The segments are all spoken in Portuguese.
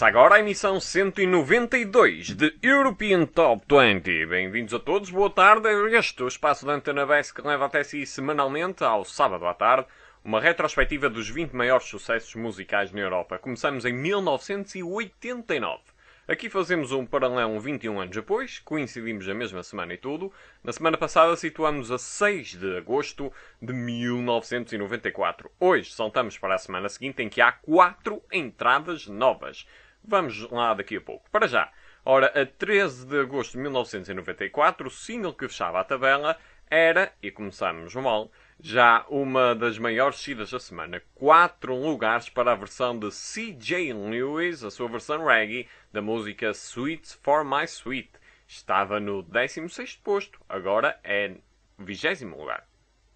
Começa agora a emissão 192 de European Top 20. Bem-vindos a todos, boa tarde. Este é o espaço da Antena BES que leva até si semanalmente, ao sábado à tarde, uma retrospectiva dos 20 maiores sucessos musicais na Europa. Começamos em 1989. Aqui fazemos um paralelo 21 anos depois, coincidimos a mesma semana e tudo. Na semana passada situamos a 6 de agosto de 1994. Hoje saltamos para a semana seguinte em que há 4 entradas novas. Vamos lá daqui a pouco. Para já, ora, a 13 de agosto de 1994, o single que fechava a tabela era, e começamos mal, já uma das maiores descidas da semana. 4 lugares para a versão de C.J. Lewis, a sua versão reggae, da música Sweet for My Sweet. Estava no 16º posto, agora é 20º lugar.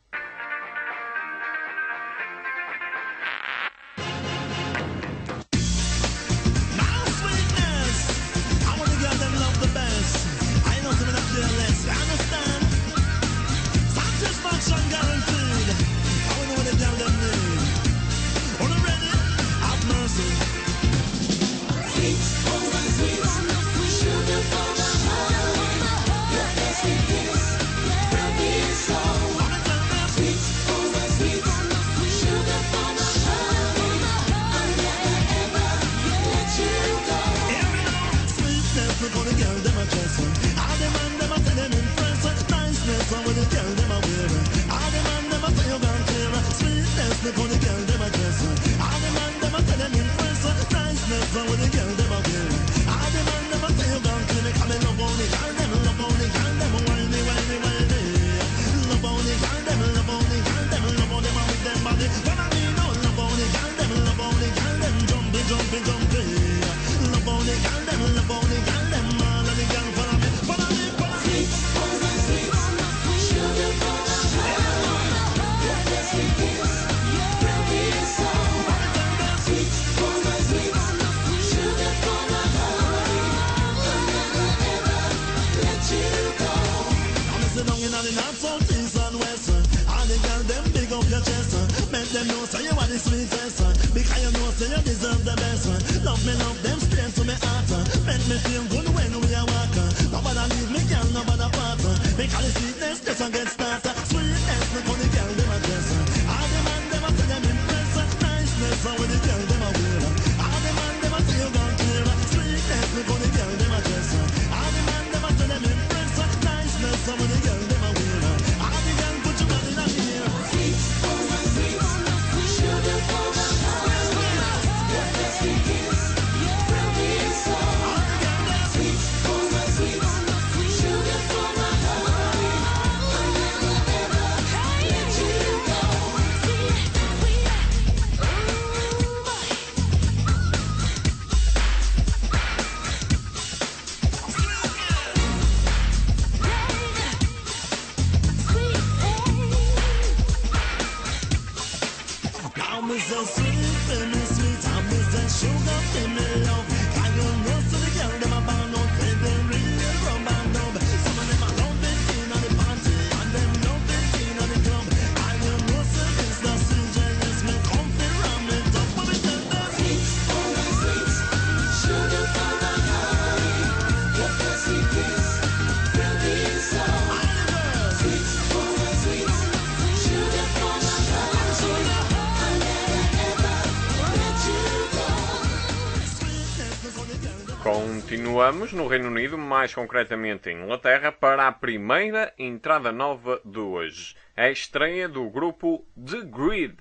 Continuamos no Reino Unido, mais concretamente em Inglaterra, para a primeira entrada nova de hoje. É a estreia do grupo The Grid,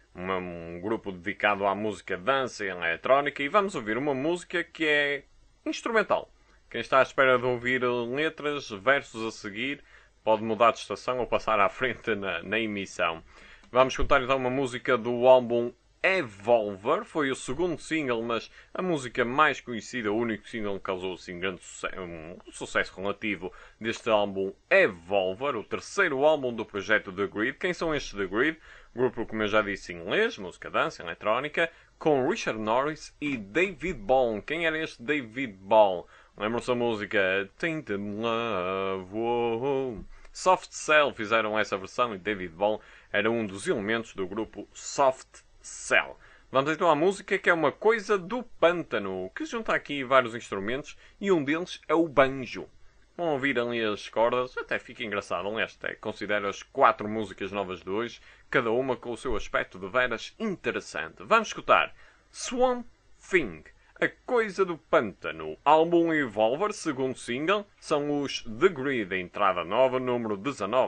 um grupo dedicado à música dança e eletrónica, e vamos ouvir uma música que é instrumental. Quem está à espera de ouvir letras, versos a seguir, pode mudar de estação ou passar à frente na emissão. Vamos escutar então uma música do álbum Evolver, foi o segundo single, mas a música mais conhecida, o único single que causou assim, grande sucesso relativo deste álbum Evolver, o terceiro álbum do projeto The Grid. Quem são estes The Grid? Grupo, como eu já disse, inglês, música dança, eletrónica, com Richard Norris e David Ball. Quem era este David Ball? Lembram-se da música Tainted Love? Whoa. Soft Cell fizeram essa versão e David Ball era um dos elementos do grupo Soft Cell. Vamos então à música, que é uma coisa do pântano, que junta aqui vários instrumentos e um deles é o banjo. Vão ouvir ali as cordas, até fica engraçado. Aliás, até considero as 4 músicas novas de hoje, cada uma com o seu aspecto de veras interessante. Vamos escutar Swamp Thing, a coisa do pântano. Álbum Evolver, segundo single, são os The Grid, entrada nova, número 19.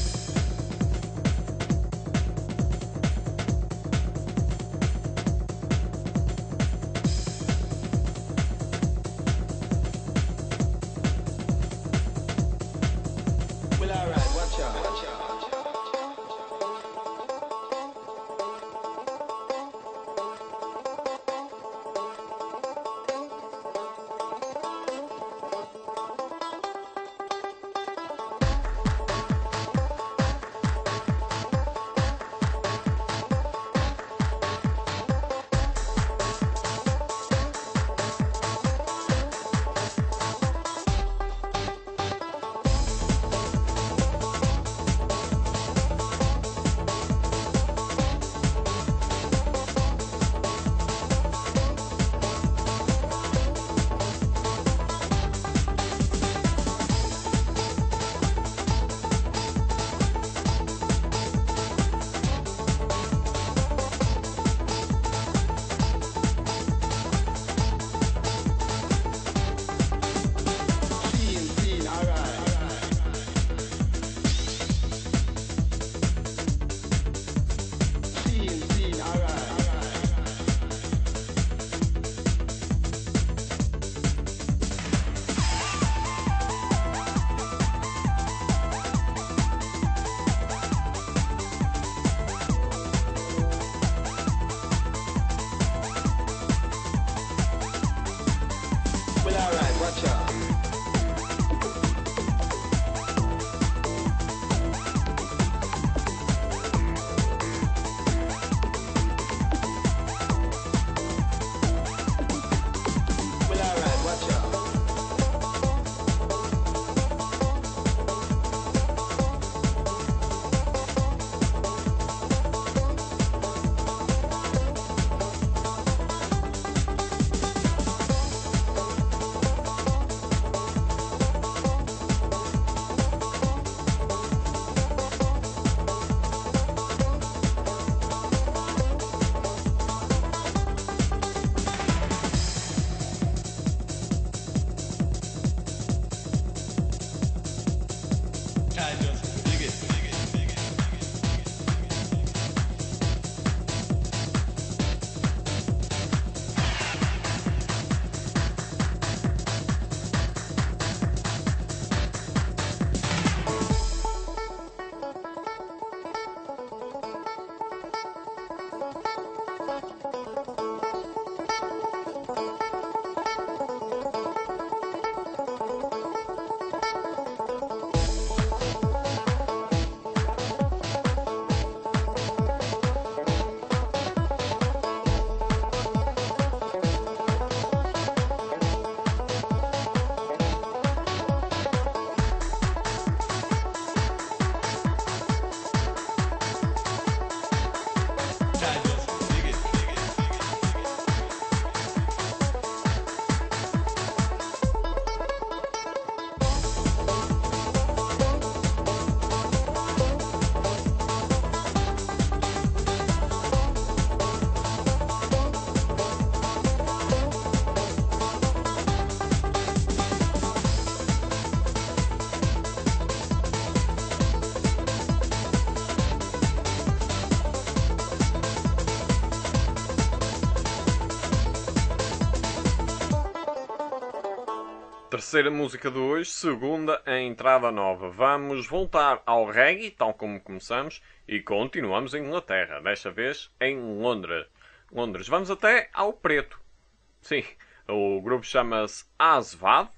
Terceira música de hoje, segunda a entrada nova. Vamos voltar ao reggae, tal como começamos, e continuamos em Inglaterra, desta vez em Londres. Vamos até ao preto. Sim, o grupo chama-se Aswad,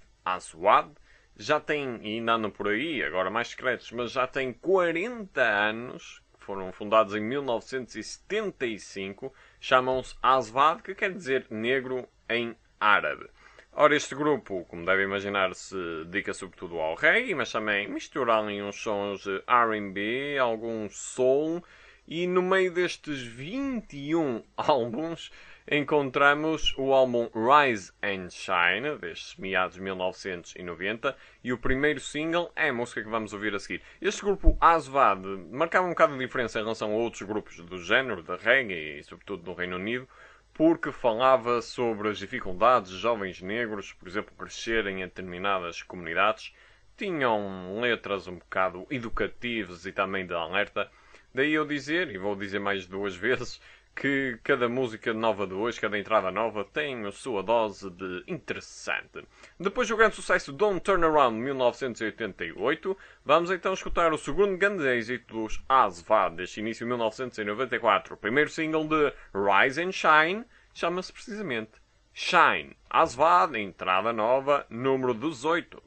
já tem, e ainda andam por aí, agora mais secretos, mas já tem 40 anos, foram fundados em 1975, chamam-se Aswad, que quer dizer negro em árabe. Ora, este grupo, como devem imaginar, se dedica sobretudo ao reggae, mas também mistura ali uns sons de R&B, algum soul E no meio destes 21 álbuns encontramos o álbum Rise and Shine, destes meados de 1990, e o primeiro single é a música que vamos ouvir a seguir. Este grupo Asvad marcava um bocado de diferença em relação a outros grupos do género, de reggae e sobretudo do Reino Unido, porque falava sobre as dificuldades de jovens negros, por exemplo, crescerem em determinadas comunidades. Tinham letras um bocado educativas e também de alerta. Daí eu dizer, e vou dizer mais 2 vezes, que cada música nova de hoje, cada entrada nova, tem a sua dose de interessante. Depois do grande sucesso Don't Turn Around, 1988, vamos então escutar o segundo grande êxito dos Asvad, deste início de 1994. O primeiro single de Rise and Shine chama-se precisamente Shine. Asvad, entrada nova, número 18.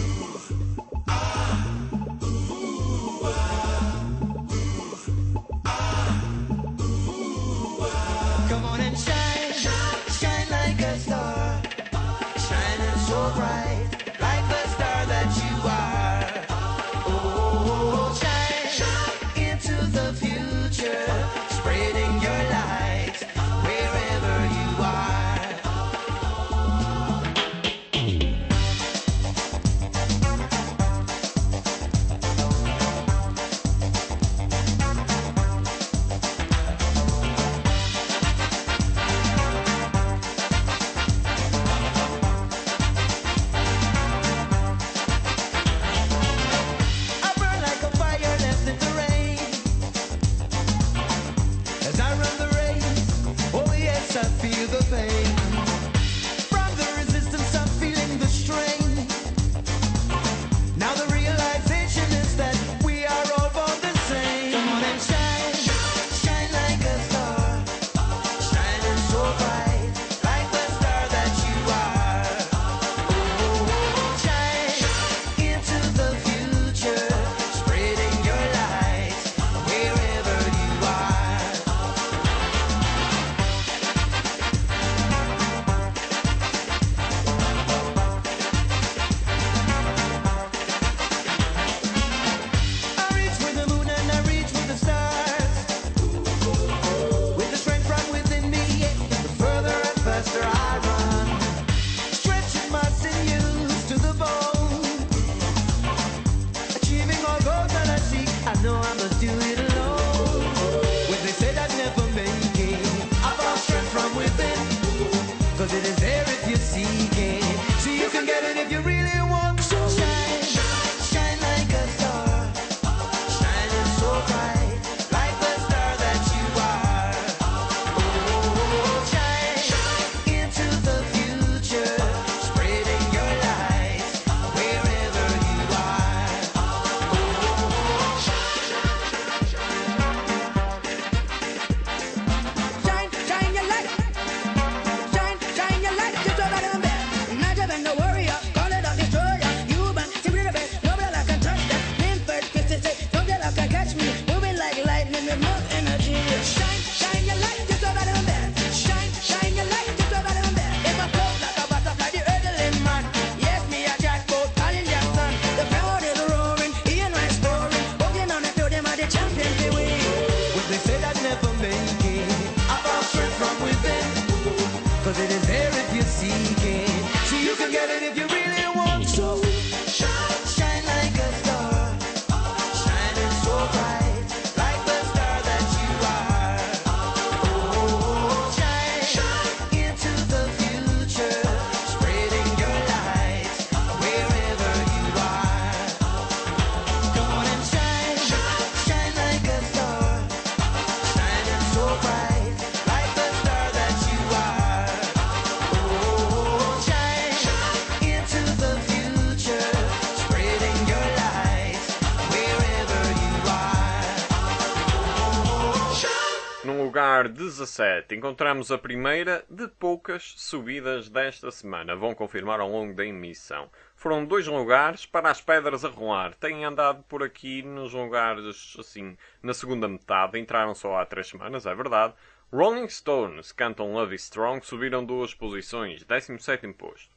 Lugar 17, encontramos a primeira de poucas subidas desta semana. Vão confirmar ao longo da emissão. Foram 2 lugares para as pedras a rolar. Têm andado por aqui nos lugares, assim, na segunda metade. Entraram só há 3 semanas, é verdade. Rolling Stones cantam Love is Strong, subiram 2 posições, 17º posto.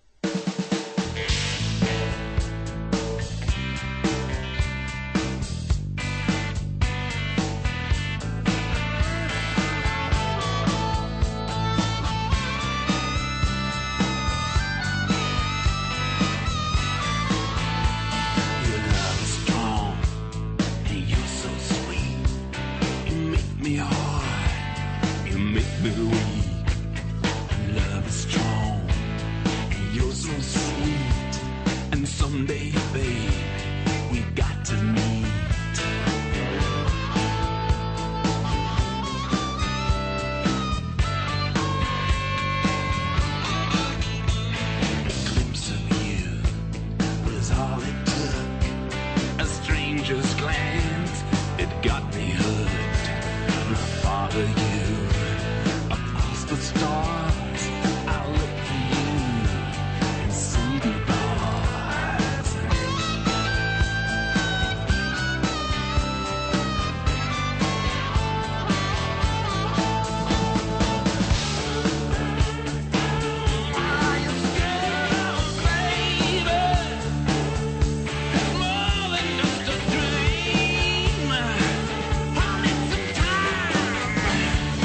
stranger's glance, it got me hooked. And I follow you across the stars. I look for you in seedy bars. Are you scared, baby? It's more than just a dream. I need some time.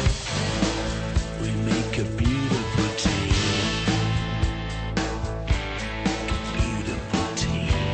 We make a beautiful team. Beautiful team.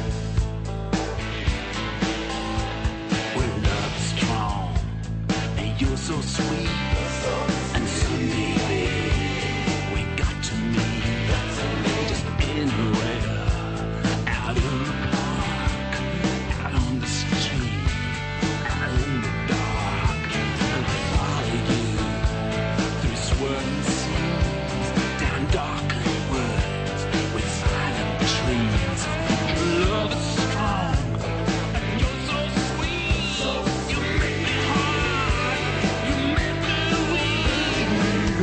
We're love strong, and you're so sweet. And someday, babe, we got to meet. Just anywhere, out in the park, out on the street, out in the dark. And I follow you through swirling seas, down darkened woods with silent trees. Love is strong, and you're so sweet. You make me hard, you make me weak.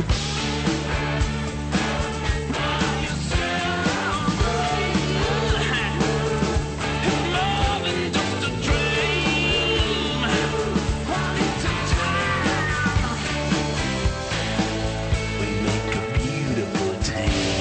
You sound good. It's more than just a dream. I need some time. We make a beautiful team.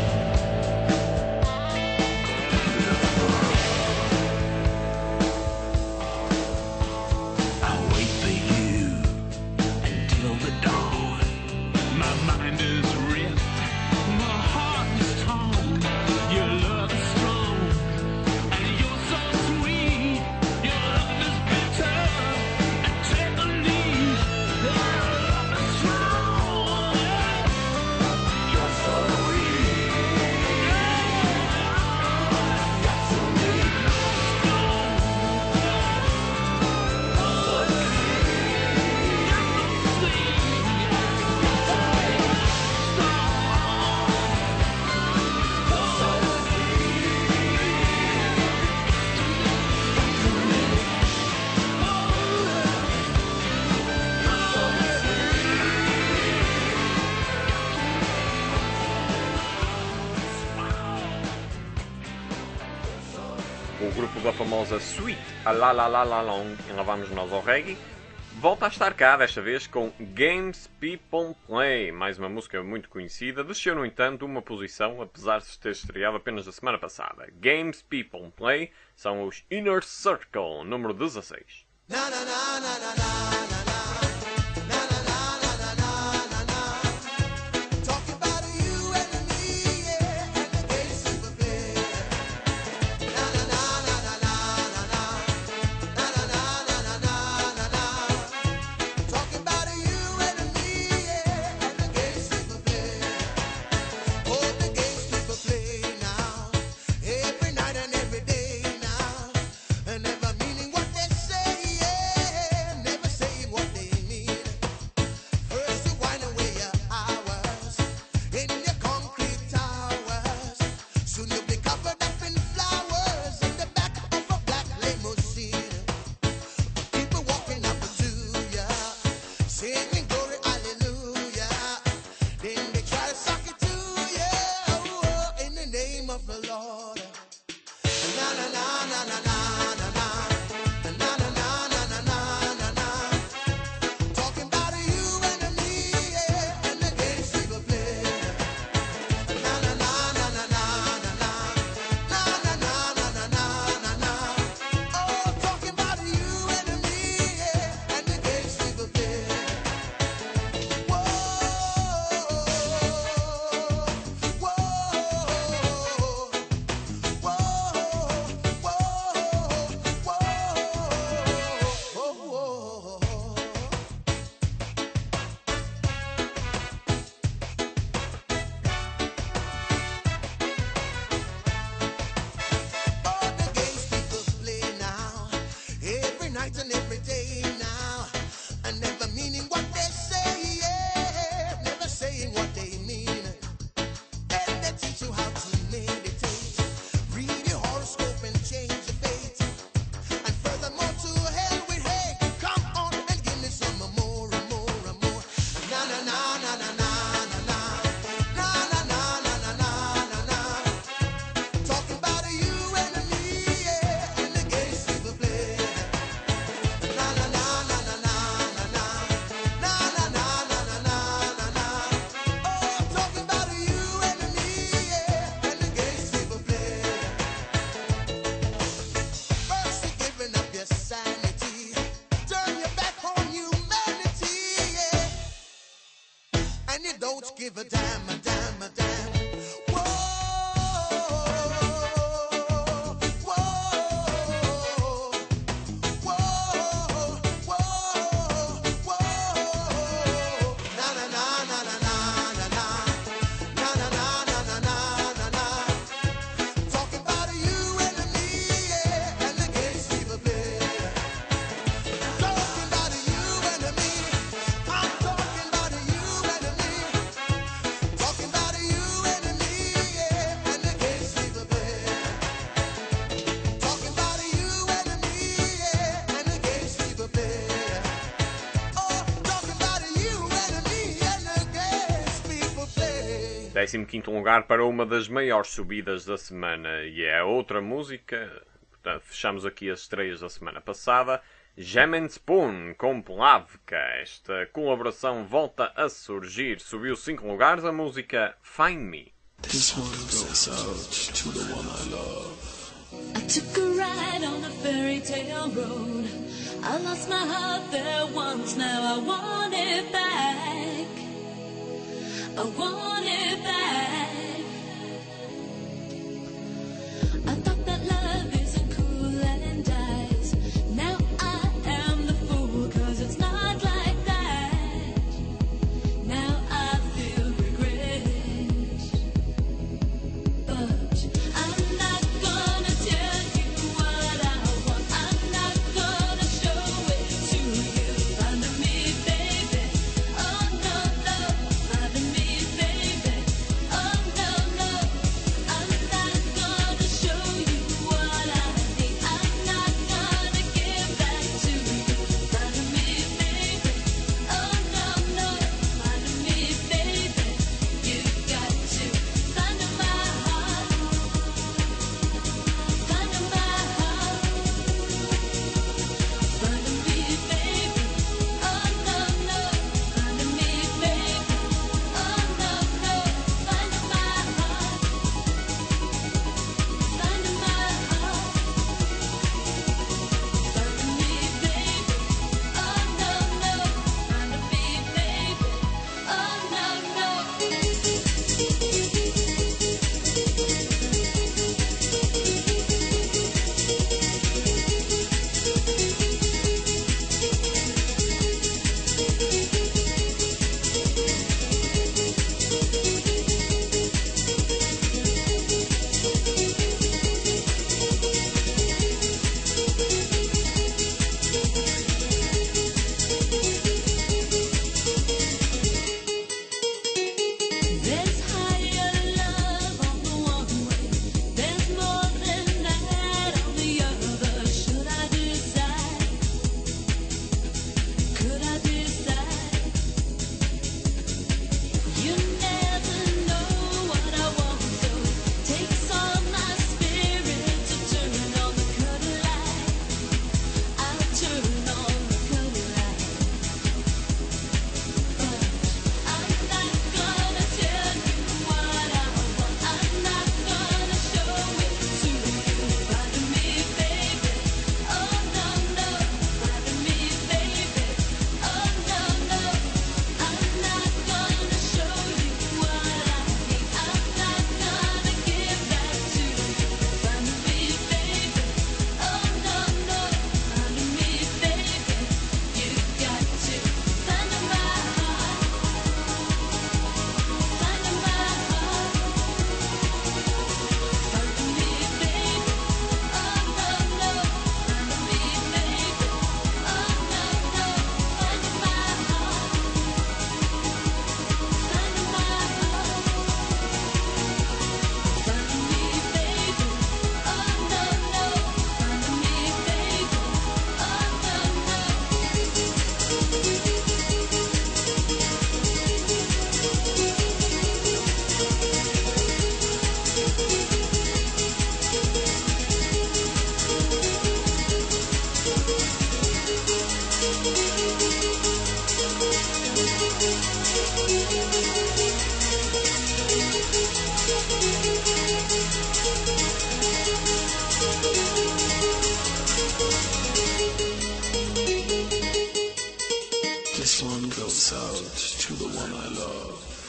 I'll wait for you until the dawn. My mind is ripped, my heart is torn. Your love is strong, and you're so sweet. Your love is bitter and take a lead. Your love is strong, you're so sweet. Got to leave. O grupo da famosa Sweet a La La La La Long, e lá vamos nós ao reggae, volta a estar cá, desta vez com Games People Play, mais uma música muito conhecida. Desceu, no entanto, uma posição, apesar de ter estreado apenas na semana passada. Games People Play são os Inner Circle, número 16. Talking about you and me, yeah, and the gay super play. Na na na na na na na na na na na na na. Talking about you and me, yeah, and the gay super play. Oh, the gay super play now, every night and every day now, and never meaning what they say, yeah, never give a damn, a damn, a damn. Whoa, whoa, whoa, whoa, whoa. Na na na na na na na na na na na na na na na. Talking about you and me, yeah, and the games people play. Talking about you and me. I'm talking about you and me. Talking about you and me, yeah, and the games people play. Talking about you and me, yeah, and the games people play. Oh, talking about you and me and the games people play. 15º lugar para uma das maiores subidas da semana e é outra música. Portanto, fechamos aqui as estreias da semana passada. Jam and Spoon com Plavka. Esta colaboração volta a surgir. Subiu 5 lugares a música Find Me. This one goes out to the one I love. I took a ride on a fairy tale road. I lost my heart there once, now I want it back. I want it back. I thought that love isn't cool and dies. Now I am the fool, 'cause it's not like that. Now I feel regret. But I'm not gonna tell you what I want. I'm not gonna show it to you. Find me, baby. Oh no, no. Find me, baby.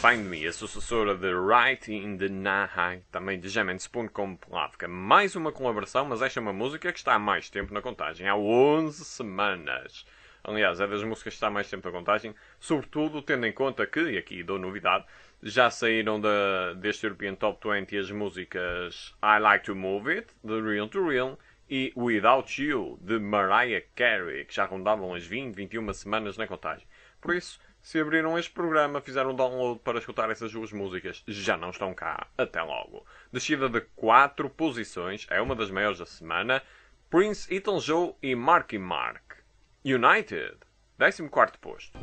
Find Me, a sucessora de Right in the Night, também de Jam and Spoon com Plavka. Mais uma colaboração, mas esta é uma música que está há mais tempo na contagem, há 11 semanas. Aliás, é das músicas que está há mais tempo na contagem, sobretudo tendo em conta que, e aqui dou novidade, já saíram deste European Top 20 as músicas I Like to Move It, de Real to Real, e Without You, de Mariah Carey, que já rondavam as 20, 21 semanas na contagem. Por isso, se abriram este programa, fizeram um download para escutar essas duas músicas, já não estão cá. Até logo. Descida de 4 posições, é uma das maiores da semana, Prince, Elton John e Marky Mark. United, 14º posto.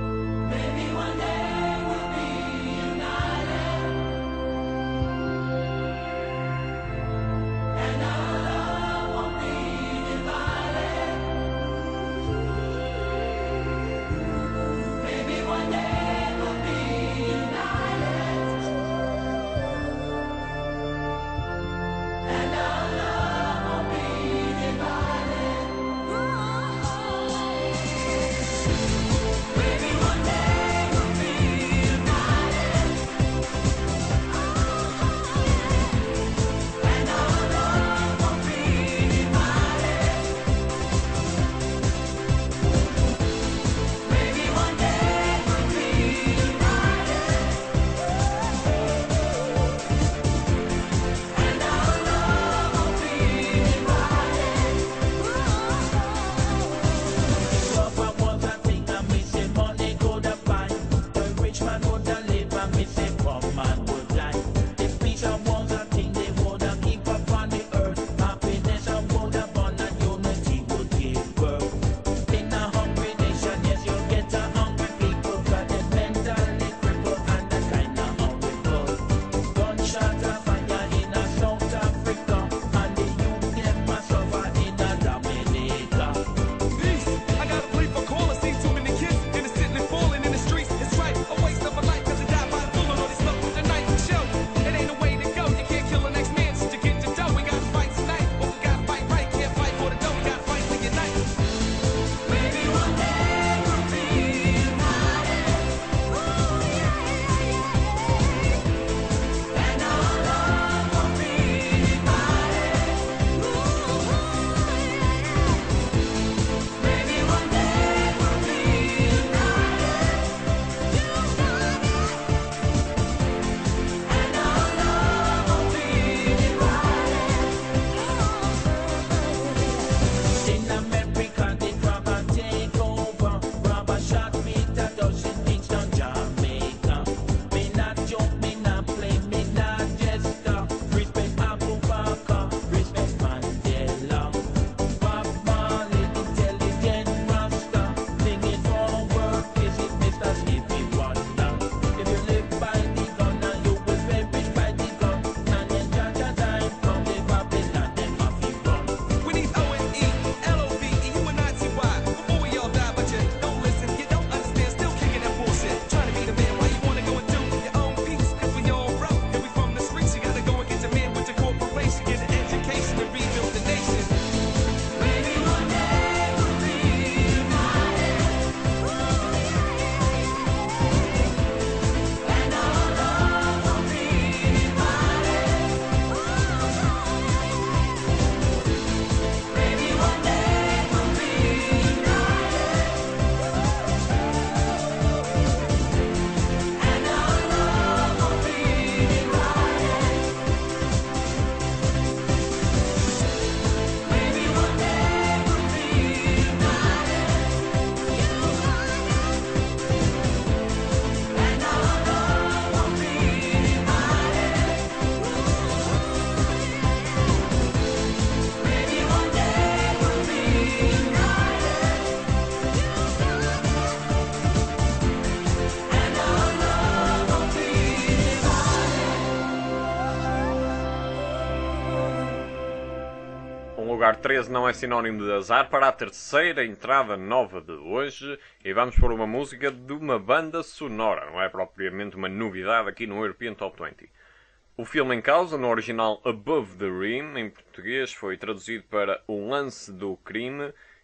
lugar 13 não é sinónimo de azar para a terceira entrada nova de hoje e vamos por uma música de uma banda sonora, não é propriamente uma novidade aqui no European Top 20. O filme em causa, no original Above the Rim, em português, foi traduzido para O Lance do Crime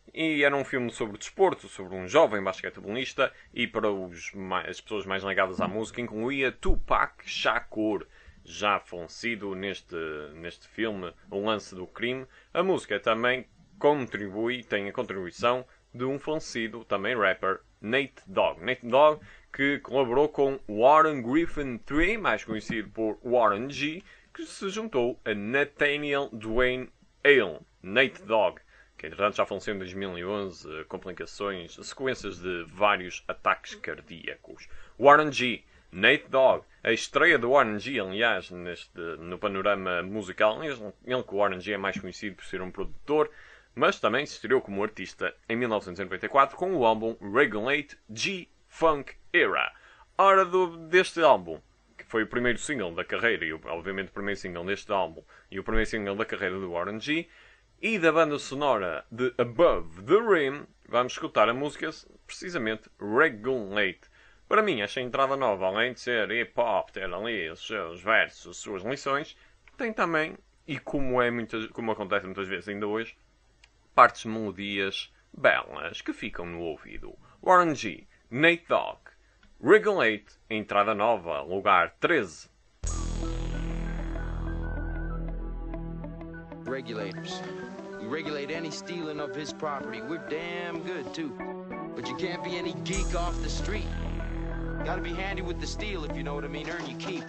E era um filme sobre desporto, sobre um jovem basquetebolista, e para as pessoas mais ligadas à música incluía Tupac Shakur, já falecido neste filme, O Lance do Crime. A música também tem a contribuição de um falecido, também rapper, Nate Dogg. Nate Dogg, que colaborou com Warren Griffin III, mais conhecido por Warren G, que se juntou a Nathaniel Dwayne Hale. Nate Dogg, que entretanto já faleceu em 2011, sequências de vários ataques cardíacos. Warren G, Nate Dogg, a estreia de Warren G, aliás, no panorama musical, ele que o Warren G é mais conhecido por ser um produtor, mas também se estreou como artista em 1994 com o álbum Regulate G-Funk Era. Ora, deste álbum, que foi o primeiro single da carreira, e obviamente o primeiro single deste álbum, e o primeiro single da carreira do Warren G, e da banda sonora de Above the Rim, vamos escutar a música, precisamente, Regulate. Para mim, esta entrada nova, além de ser hip-hop, ter ali os seus versos, as suas lições, tem também, e como acontece muitas vezes ainda hoje, partes de melodias belas que ficam no ouvido. Warren G, Nate Dogg, Regulate, entrada nova, lugar 13. Regulators. We regulate any stealing of his property. We're damn good, too. But you can't be any geek off the street. Gotta be handy with the steel, if you know what I mean. Earn your keep.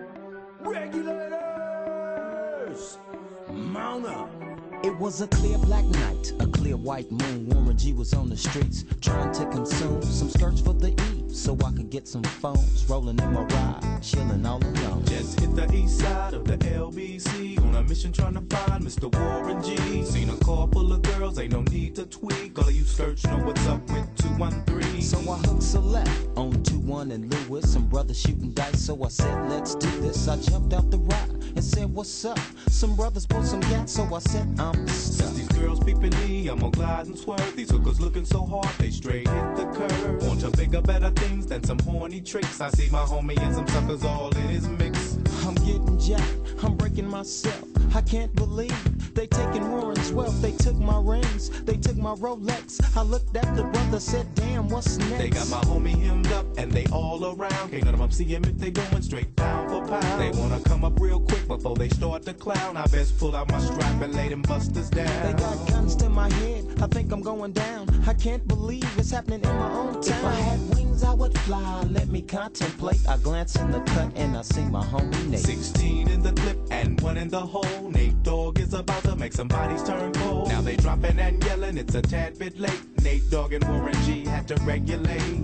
Regulators! Mount up! It was a clear black night, a clear white moon. Warren G was on the streets trying to consume some skirts for the E, so I could get some phones. Rolling in my ride, chilling all alone. Just hit the east side of the LBC on a mission trying to find Mr. Warren G. Seen a car full of girls, ain't no need to tweak. All of you search know what's up with 213. So I hooked select on 21 and Lewis. Some brothers shooting dice, so I said, let's do this. I jumped out the ride and said, what's up? Some brothers pulled some gas, so I said, I'm Since stuck. these girls peeping me, I'm gonna glide and swerve. These hookers looking so hard, they straight hit the curve. Want to bigger, better things than some horny tricks. I see my homie and some suckers all in his mix. I'm getting jacked, I'm breaking myself. I can't believe they taking Warren's wealth. They took my rings, they took my Rolex. I looked at the brother, said, damn, what's next? They got my homie hemmed up and they all around. Can't none of them see him if they going straight pound for pound. They wanna come up real quick before they start to clown. I best pull out my strap and lay them busters down. They got guns to my head, I think I'm going down. I can't believe it's happening in my own town. If I had wings, I would fly, let me contemplate. I glance in the cut and I see my homie Nate. 16 in the clip and 1 in the hole. Nate Dogg is about to make some bodies turn cold. Now they dropping and yelling, it's a tad bit late. Nate Dogg and Warren G had to regulate.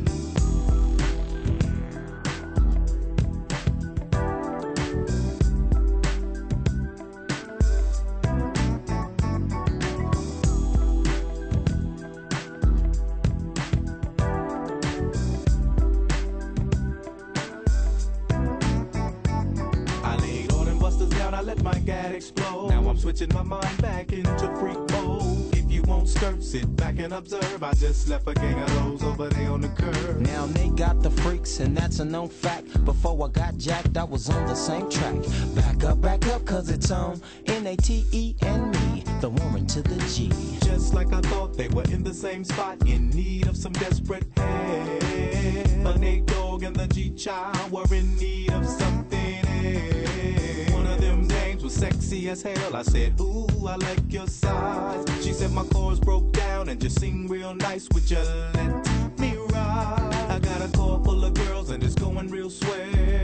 I let my gad explode. Now I'm switching my mind back into freak mode. If you won't skirt, sit back and observe. I just left a gang of those over there on the curb. Now they got the freaks and that's a known fact. Before I got jacked, I was on the same track. Back up, cause it's on N-A-T-E and me, the Warren to the G. Just like I thought, they were in the same spot, in need of some desperate help. The Nate Dogg and the G-Child were in need of something else. One of them dames was sexy as hell. I said, ooh, I like your size. She said my chords broke down and just sing real nice. Would you let me ride? I got a car full of girls and it's going real swell.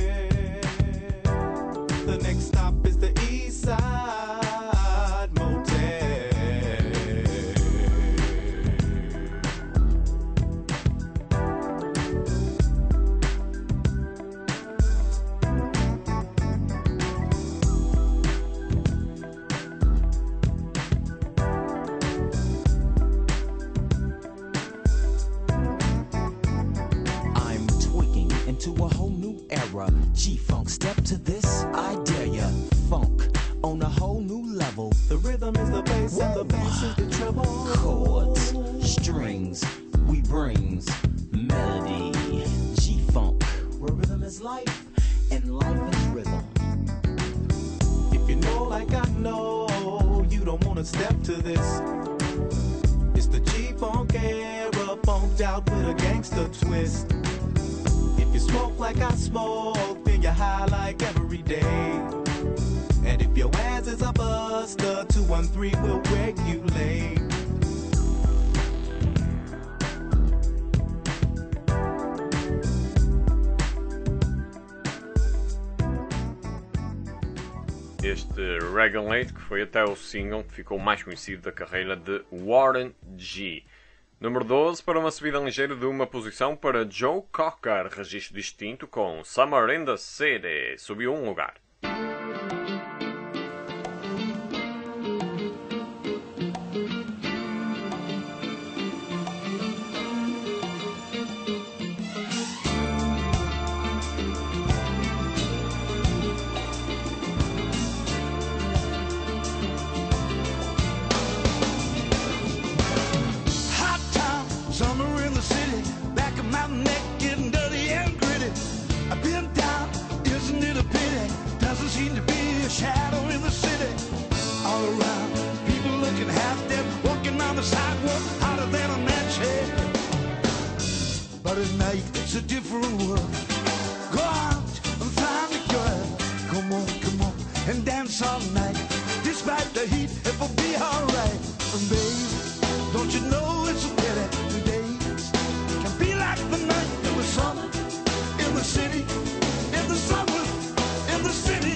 The next stop is the East Side Motel. To a whole new era, G-Funk, step to this, I dare ya. Funk on a whole new level. The rhythm is the bass and the bass is the treble. Chords, strings, we brings melody. G-Funk, where rhythm is life and life is rhythm. If you know like I know, you don't wanna step to this. It's the G-Funk era, funked out with a gangster twist. If you smoke like I smoke, then you're high like every day. And if your ass is a buster, 213 will regulate. Este Regulate, que foi até o single que ficou mais conhecido da carreira de Warren G. Número 12, para uma subida ligeira de uma posição para Joe Cocker, registro distinto com Summer in the City, subiu um lugar. Hot town, summer in the city, back of my neck getting dirty and gritty. I've been down, isn't it a pity? Doesn't seem to be a shadow in the city. All around, people looking half dead, walking on the sidewalk, hotter than a match head. But at night, it's a different world. Go out and find a girl. Come on, and dance all night. Despite the heat, it will be alright. And baby, don't you know it's a pity the days can be like the night in the summer, in the city, in the summer, in the city.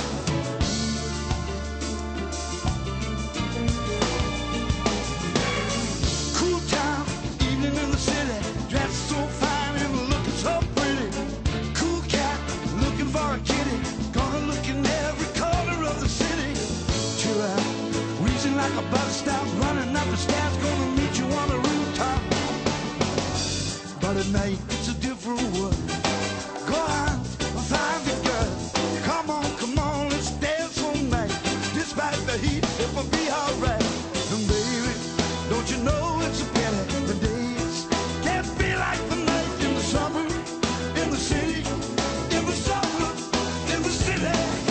Cool town, evening in the city, dressed so fine and looking so pretty. Cool cat, looking for a kitty, gonna look in every corner of the city. Chill out, reason like a bus stop, running up the stairs, gonna meet you on the rooftop. But at night, it's a different world. Go out and find the girl. Come on, let's dance all night. Despite the heat, it will be alright. And baby, don't you know it's a pity the days can't be like the night in the summer, in the city, in the summer, in the city.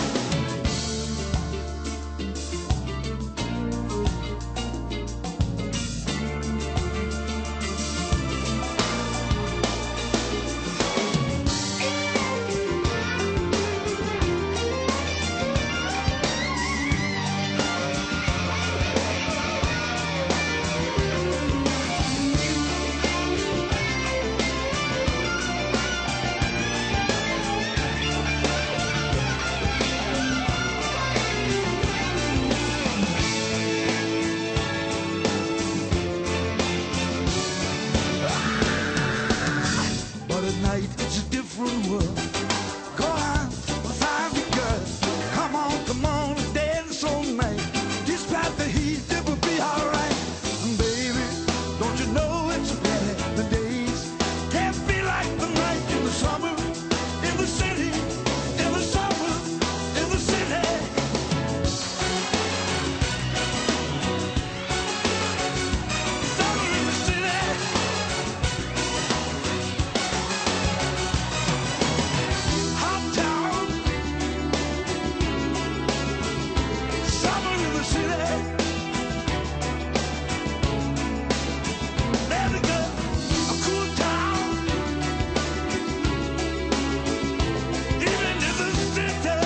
But at night it's a different world. Go out and find the girl. Come on, and dance all night. Despite the heat, it will be alright. And baby, don't you know it's a pity the days can't be like the night in the summer, in the city, in the summer, in the city. Summer in the city. Hot town, summer in the city. There we go, a cool town, even in the city.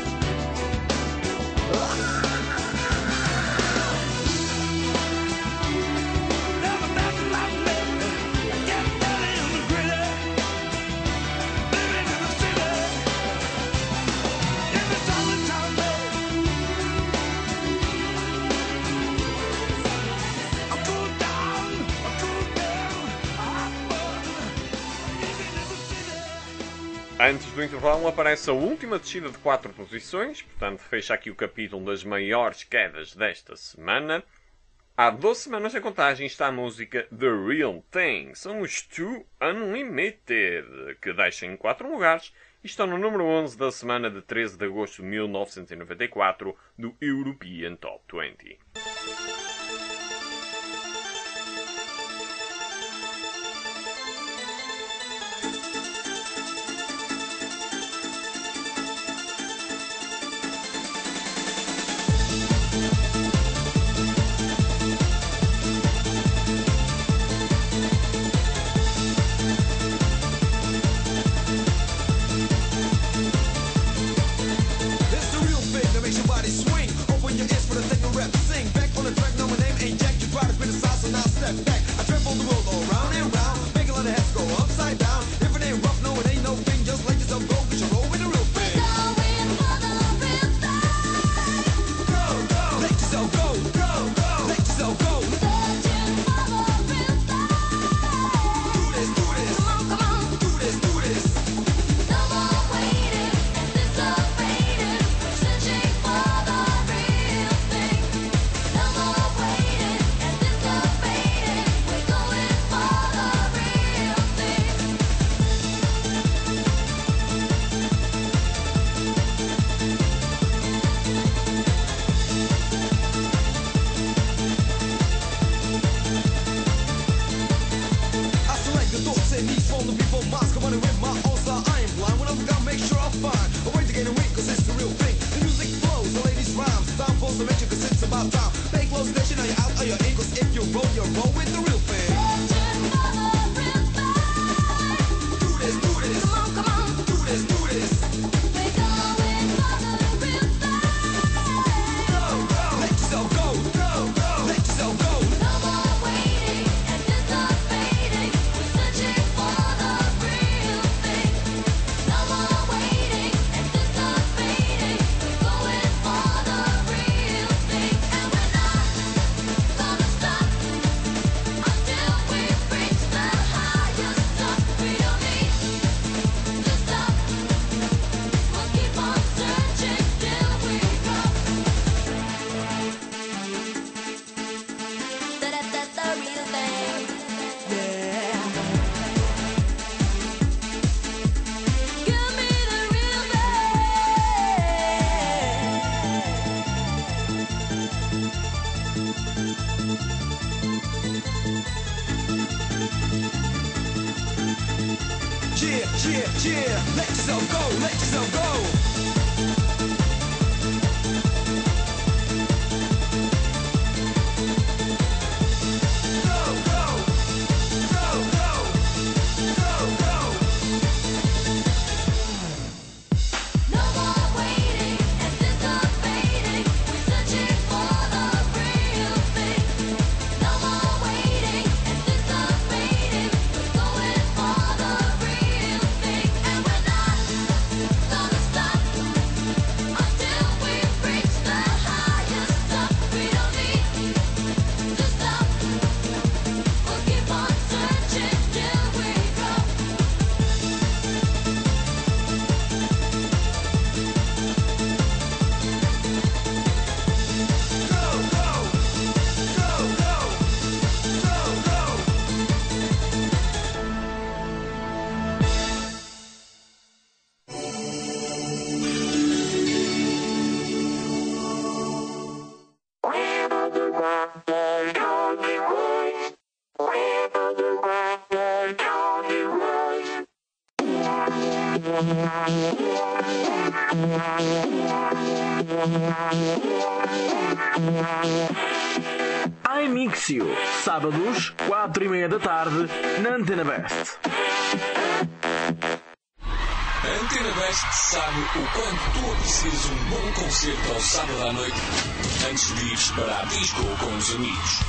Never nothing like me, get dirty and gritty. Living in the city, in the summertime, baby. A cool down, a cool down, a hot bun. Living in the city. Antes do intervalo aparece a última descida de 4 posições, portanto fecha aqui o capítulo das maiores quedas desta semana. Há 12 semanas na contagem está a música The Real Thing. São os Two Unlimited, que deixam em 4 lugares e estão no número 11 da semana de 13 de agosto de 1994 do European Top 20. the knees from the people mask. I'm running with my own style. I ain't blind. When I'm down, make sure I find a way to get a ring, cause it's the real thing. The music flows, the ladies rhymes. Time for some mention, cause it's about time. Pay close attention, are you out, are you in? Cause if you roll with the real thing. Do this, do this. Come on. Do this, do this. Let yourself go. Let yourself go. No more waiting, and this not fading. We're searching for the real thing. No more waiting, and this not fading. We're going for the real thing, and we're not gonna stop until we reach the highest top. We don't need to stop. We'll keep on searching till we drop. That's the real thing. Yeah. Give me the real Yeah. Let yourself go. Let yourself go. No more waiting, and this not fading. We're searching for the real thing. No more waiting, and this not fading. We're going for the real thing, and we're not gonna stop until we reach the highest top. We don't need to stop. We'll keep on searching till we drop. iMixio, sábados, 4:30 da tarde, na Antena Best. A Antena Best sabe o quanto tu aprecias um bom concerto ao sábado à noite antes de ires para a disco com os amigos.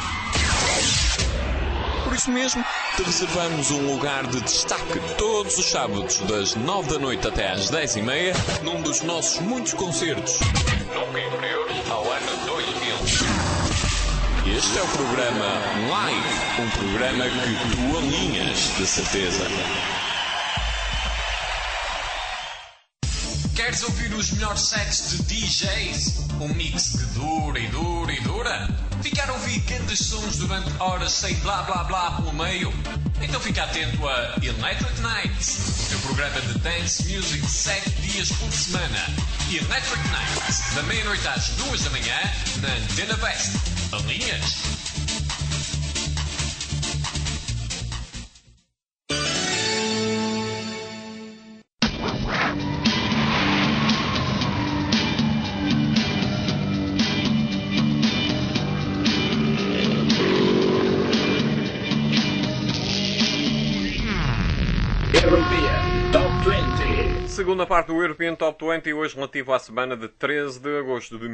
Por isso mesmo, te reservamos um lugar de destaque todos os sábados, das 9 da noite até às 10:30, num dos nossos muitos concertos, nunca inferior ao ano 2000. Este é o programa Live, um programa que tu alinhas, de certeza. Queres ouvir os melhores sets de DJs? Um mix que dura e dura e dura? Ficar a ouvir grandes sons durante horas sem blá blá blá pelo meio? Então fica atento a Electric Nights, o teu programa de dance music 7 dias por semana. Electric Nights, da meia-noite às 2 da manhã, na Antena Best. Alinhas? Segunda parte do European Top 20, hoje relativo à semana de 13 de agosto de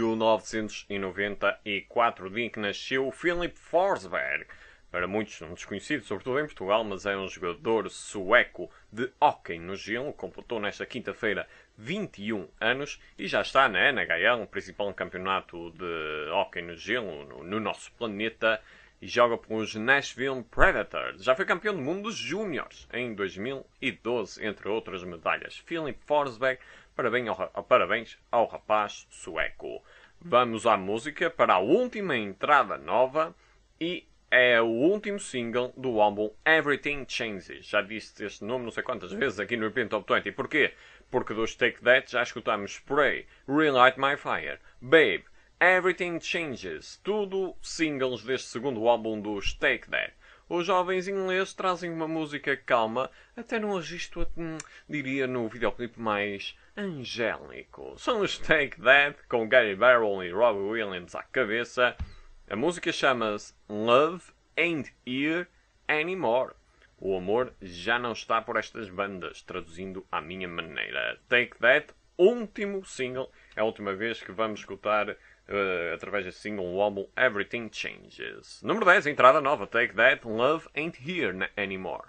1994, dia em que nasceu Philip Forsberg. Para muitos um desconhecido, sobretudo em Portugal, mas é um jogador sueco de hóquei no gelo, completou nesta quinta-feira 21 anos e já está na NHL, o principal campeonato de hóquei no gelo no nosso planeta, e joga pelos Nashville Predators. Já foi campeão do mundo dos Júniors em 2012, entre outras medalhas. Philip Forsberg, parabéns ao rapaz sueco. Vamos à música para a última entrada nova e é o último single do álbum Everything Changes. Já disse este nome não sei quantas vezes aqui no European Top 20. Porquê? Porque dos Take That já escutamos Spray, Relight My Fire, Babe, Everything Changes, tudo singles deste segundo álbum dos Take That. Os jovens ingleses trazem uma música calma, até num registro, diria, no videoclipe mais angélico. São os Take That, com Gary Barlow e Robbie Williams à cabeça. A música chama-se Love Ain't Here Anymore. O amor já não está por estas bandas, traduzindo à minha maneira. Take That, último single, é a última vez que vamos escutar através desse single o álbum Everything Changes. Número 10, entrada nova, Take That, Love Ain't Here Anymore.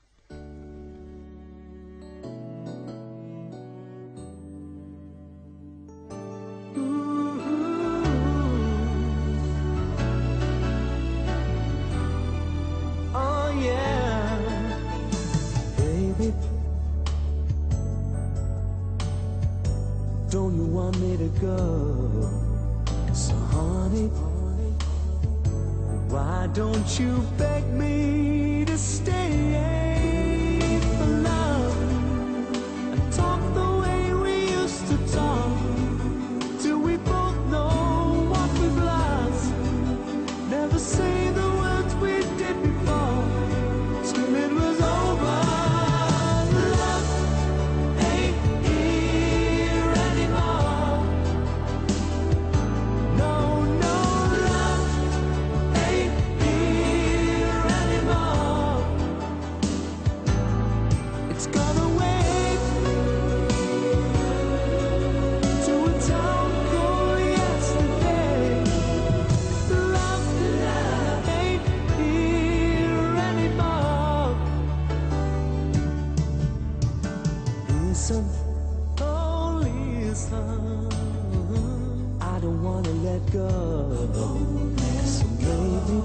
Oh yeah, baby, don't you want me to go? So honey, why don't you beg me to stay for love and talk the way we used to talk till we both know what we've lost. Never say the words we did before. Scream it was over. Love ain't here anymore. No, no, love ain't here anymore. It's gone away to a town called yesterday. Love ain't here anymore. Listen, oh listen, I don't wanna let go. So maybe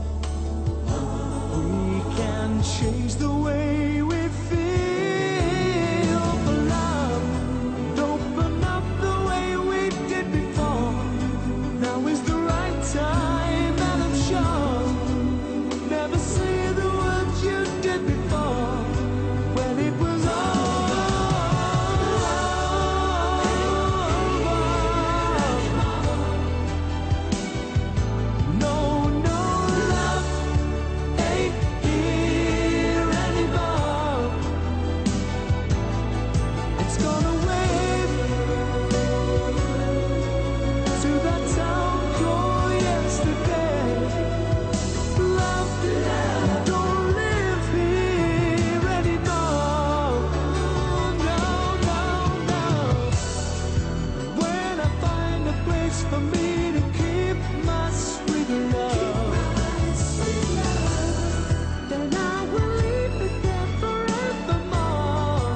we can change the way we feel for love. And open up the way we did before. Now is the right time, and I'm sure. Never say the words you did before when it was over. No, no, love ain't here anymore. It's gone away to that town called yesterday. Love don't live here anymore. No, no, no. When I find a place for me to keep my sweet love, then I will leave it there forevermore.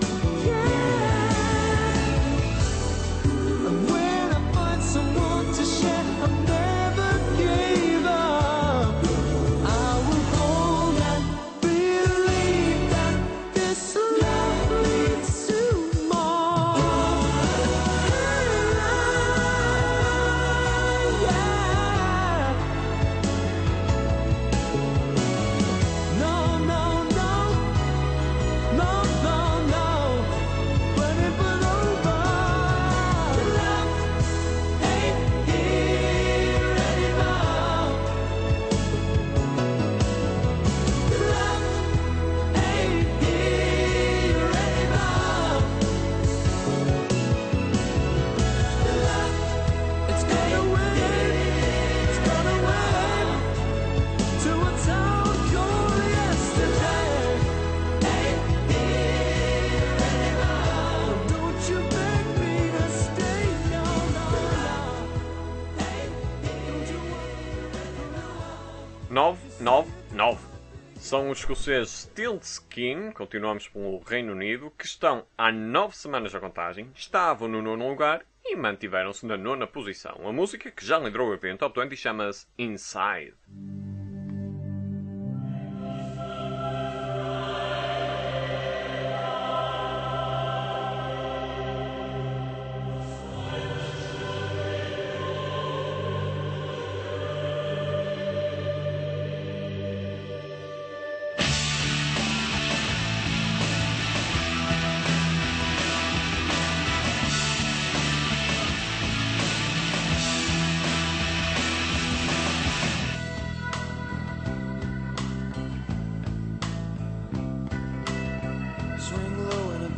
Yeah. And when I find someone to share, I'll never give up. I will hold and believe that this love leads to more. Yeah. No, no, no, no, no, no. When it was over, love ain't here anymore. Love ain't here anymore. Love, it's gone away, it's gone away to a town called yesterday. Ain't here anymore. Don't you beg me to stay, no, no, no. Ain't, don't you want 999. São os escoceses Still Skin, continuamos pelo Reino Unido, que estão há 9 semanas da contagem, estavam no 9º lugar e mantiveram-se na 9ª posição. A música, que já liderou o European Top 20, chama-se Inside.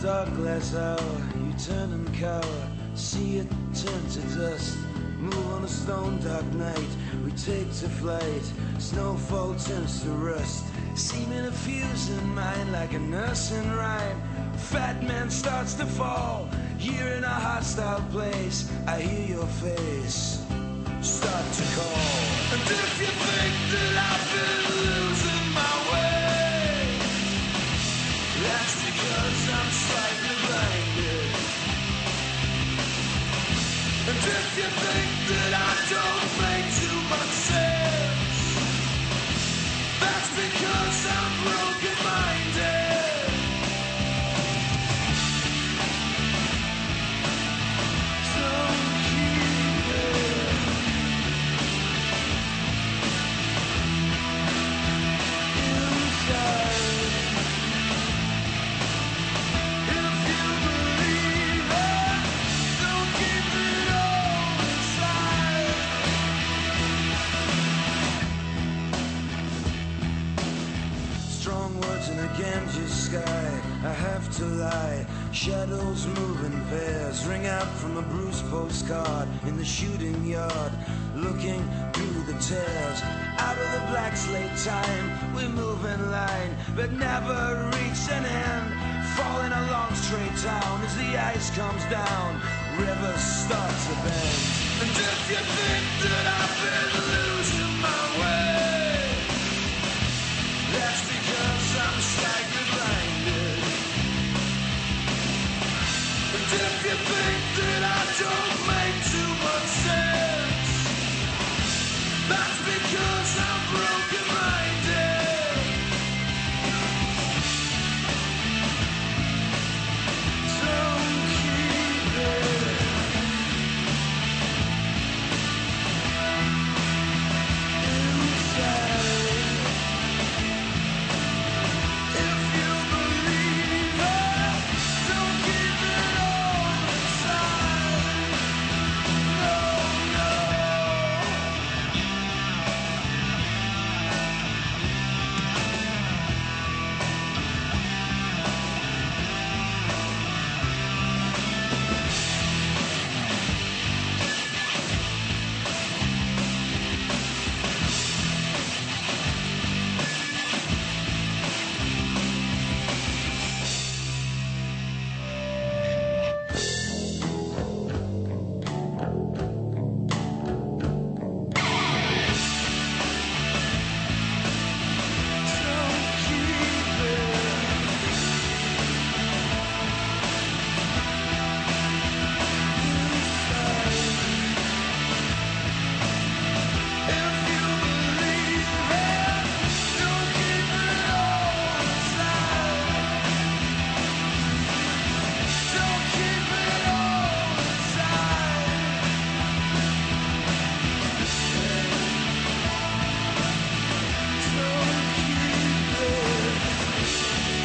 dark glass hour, you turn and cower, see it turn to dust. Move on a stone dark night, we take to flight, snowfall turns to rust. Seeming a fuse in mind like a nursing rhyme. Fat man starts to fall, here in a hostile place, I hear your face start to call. And if you think that I've been losing my way, that's because I'm slightly blinded. And if you think that I don't make too much sense, that's because I'm broken-minded. Don't keep it inside. If you believe it, don't keep it all inside. Strong words in a Ganges sky, I have to lie. Shadows move in pairs, ring out from a bruised postcard in the shooting yard, looking through the tears. Out of the black slate time, we move in line, but never reach an end. Falling along straight down as the ice comes down, rivers start to bend. And if you think that I've been losing my way, that's because I'm slightly blinded. And if you think that I don't make too much sense, that's because I'm broken-minded. Don't keep it inside. If you believe it, don't keep it all inside. No, no. Don't keep it inside. If you believe it, don't keep it all inside. Don't keep it all inside. Don't keep it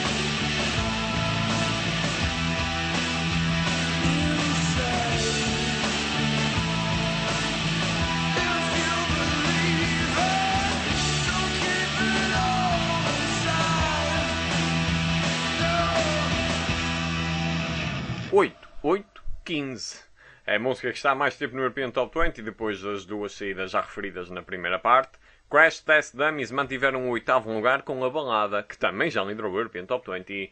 inside. If you believe it, don't keep it all inside. No. 8-8-15. É a música que está há mais tempo no European Top 20 depois das duas saídas já referidas na primeira parte. Crash Test Dummies mantiveram o oitavo lugar com a balada, que também já liderou o European Top 20.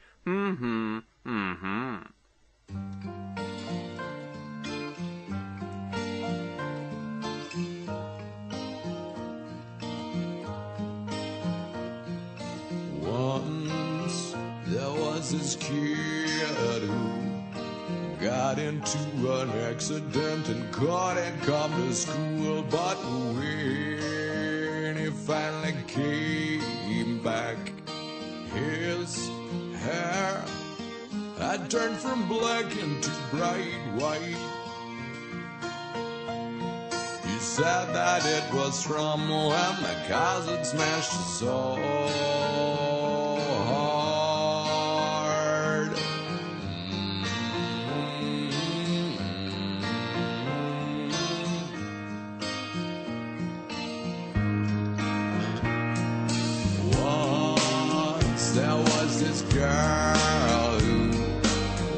Once there was this kid who got into an accident and couldn't come to school, but when he finally came back, his hair had turned from black into bright white. He said that it was from when the cousin smashed his so hard. Once there was this girl who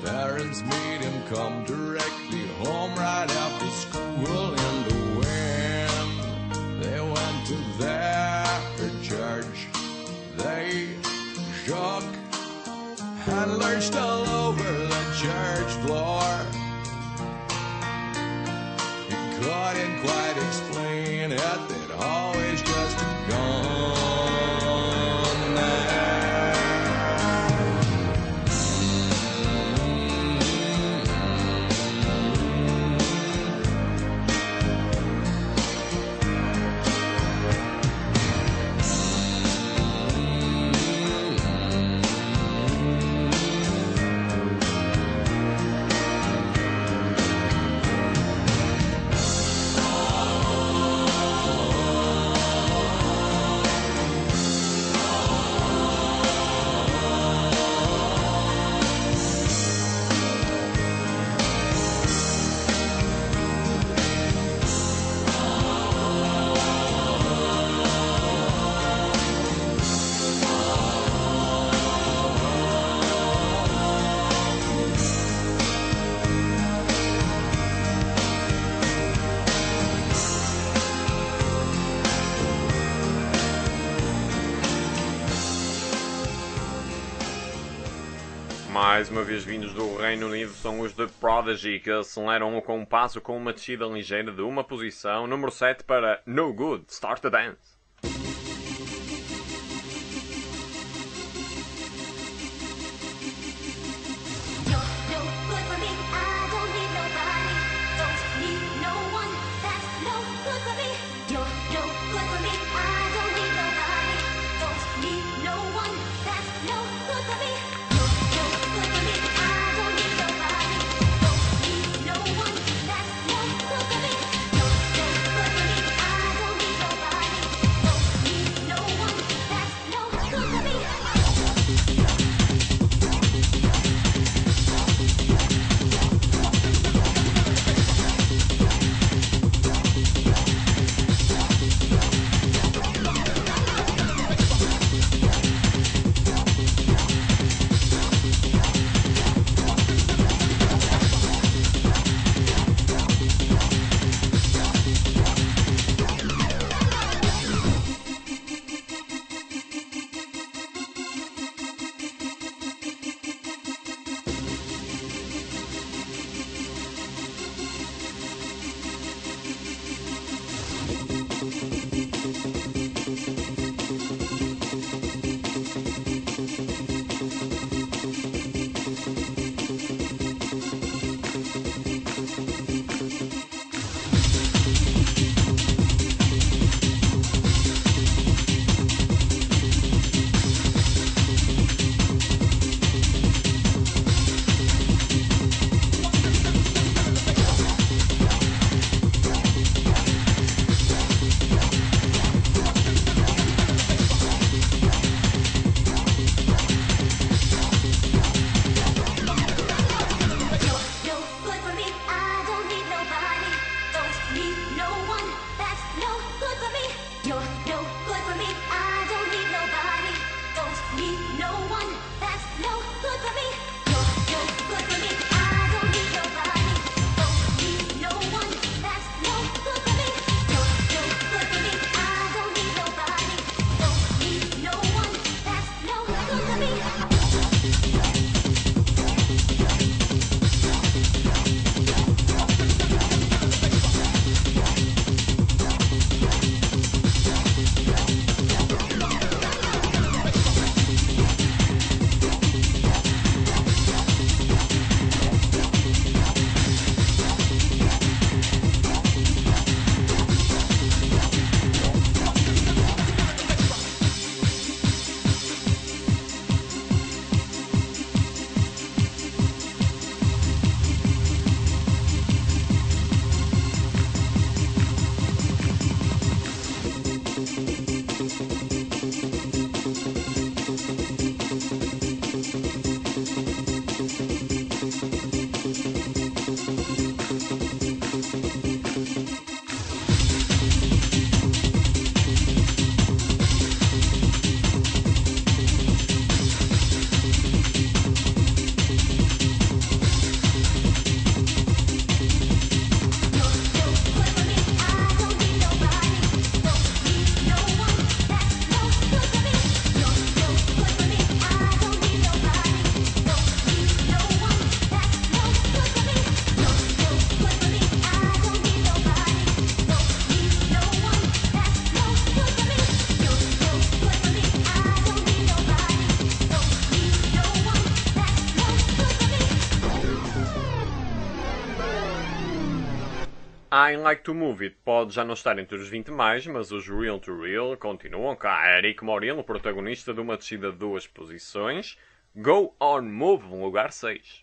Parents made him come directly home right after school in the wind. They went to their church. They shook and lurched all over the church floor. He couldn't quite explain it, they'd always just gone there. Mais uma vez vindos do Reino Unido são os The Prodigy, que aceleram o compasso com uma descida ligeira de uma posição. Número 7 para No Good, Start the Dance. Nobody. I Like to Move It pode já não estar entre os 20 mais, mas os Real to Real continuam cá. Eric Morillo, protagonista de uma descida de 2 posições. Go On Move, lugar 6.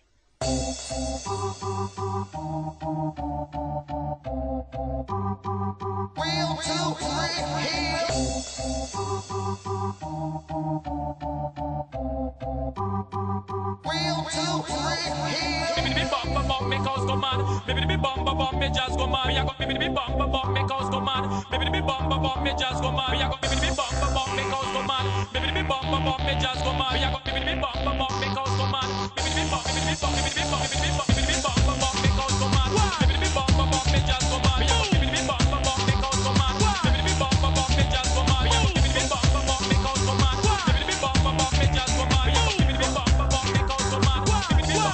Me cause go mad, baby me bum me just go mad. I got baby me bum me cause go mad, baby me bum me just go mad. I got baby me bum me cause go mad, baby me bum me just go mad. I got baby me bum me cause go mad, baby me bum me cause go mad, baby me bum me just go mad. I got baby me bum me cause go mad, baby me bum me just go mad. I got baby me bum me cause go mad, baby me bum me just go mad. I got baby me bum me cause go mad, baby me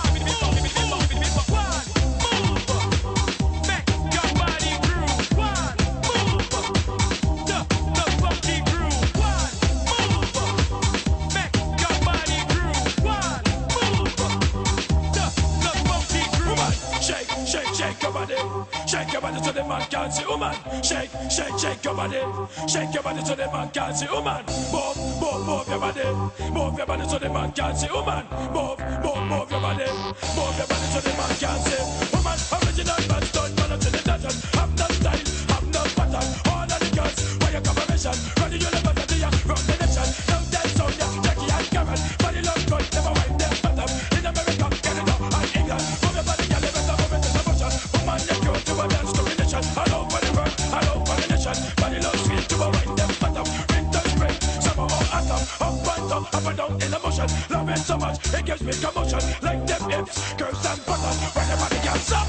Shake your body so the man can't see, woman. Shake your body. Shake your body so the man can't see, woman. Move your body. Move your body so the man can't see, woman. Move your body. Move your body so the man can't see. Woman, original man, stone, man, up to the dungeon. Have no style, have no pattern. All of the girls, why you confirmation? Run the university, run the nation. Now that's so, yeah, Jackie and Karen. Body love good, never wipe their bottom. In America, Canada, and England. Move your body, girl, you better move it in the motion. Woman, you're cute to a dance to the nation. All over the world, all over the nation. Body love sweet to a wine, them bottom. Winter, spring, summer, or autumn. Up and down in the motion. Love it so much, it gives me commotion. Like them hips, curves and buttons. When the body can stop.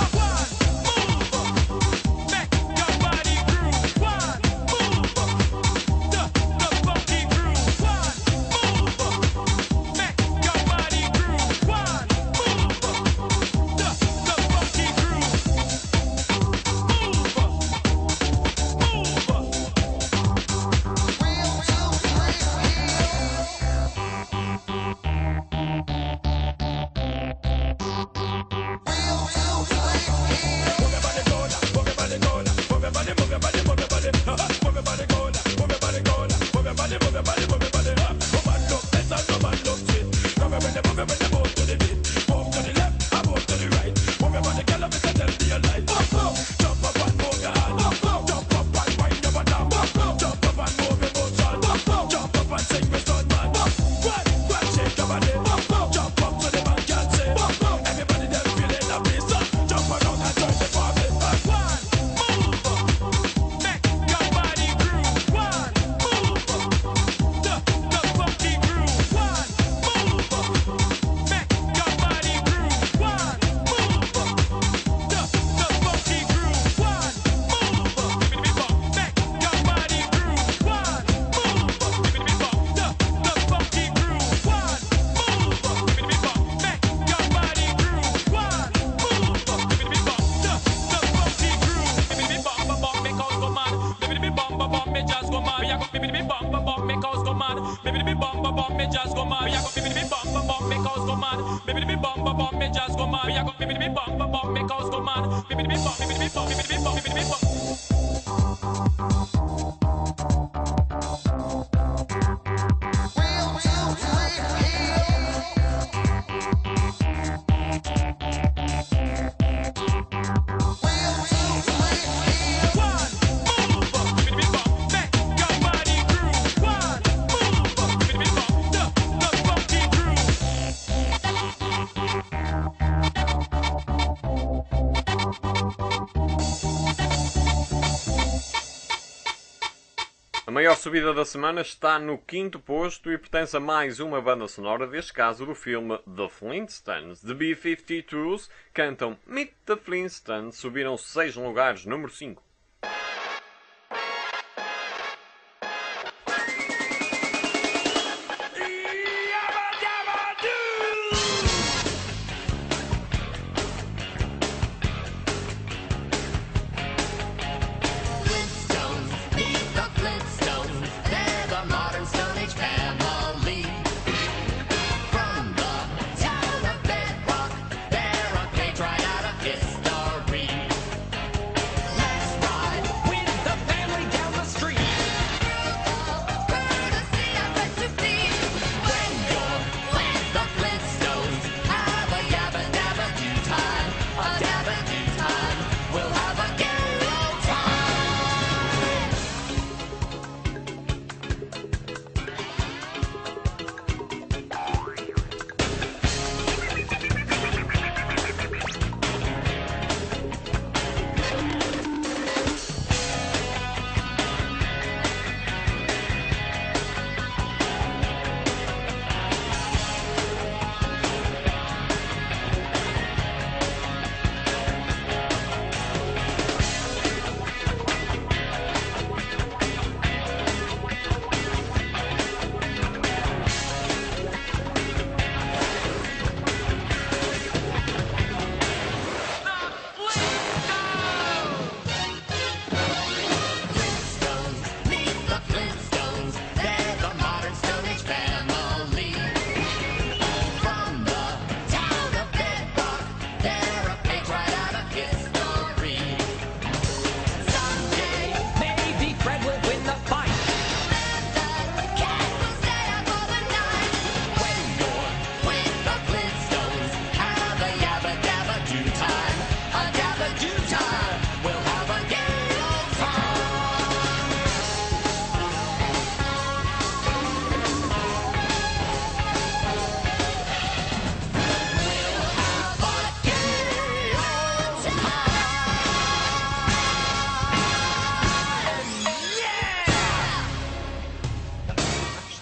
A maior subida da semana está no 5º posto e pertence a mais uma banda sonora, deste caso do filme The Flintstones. The B-52s cantam Meet the Flintstones, subiram 6 lugares, número 5.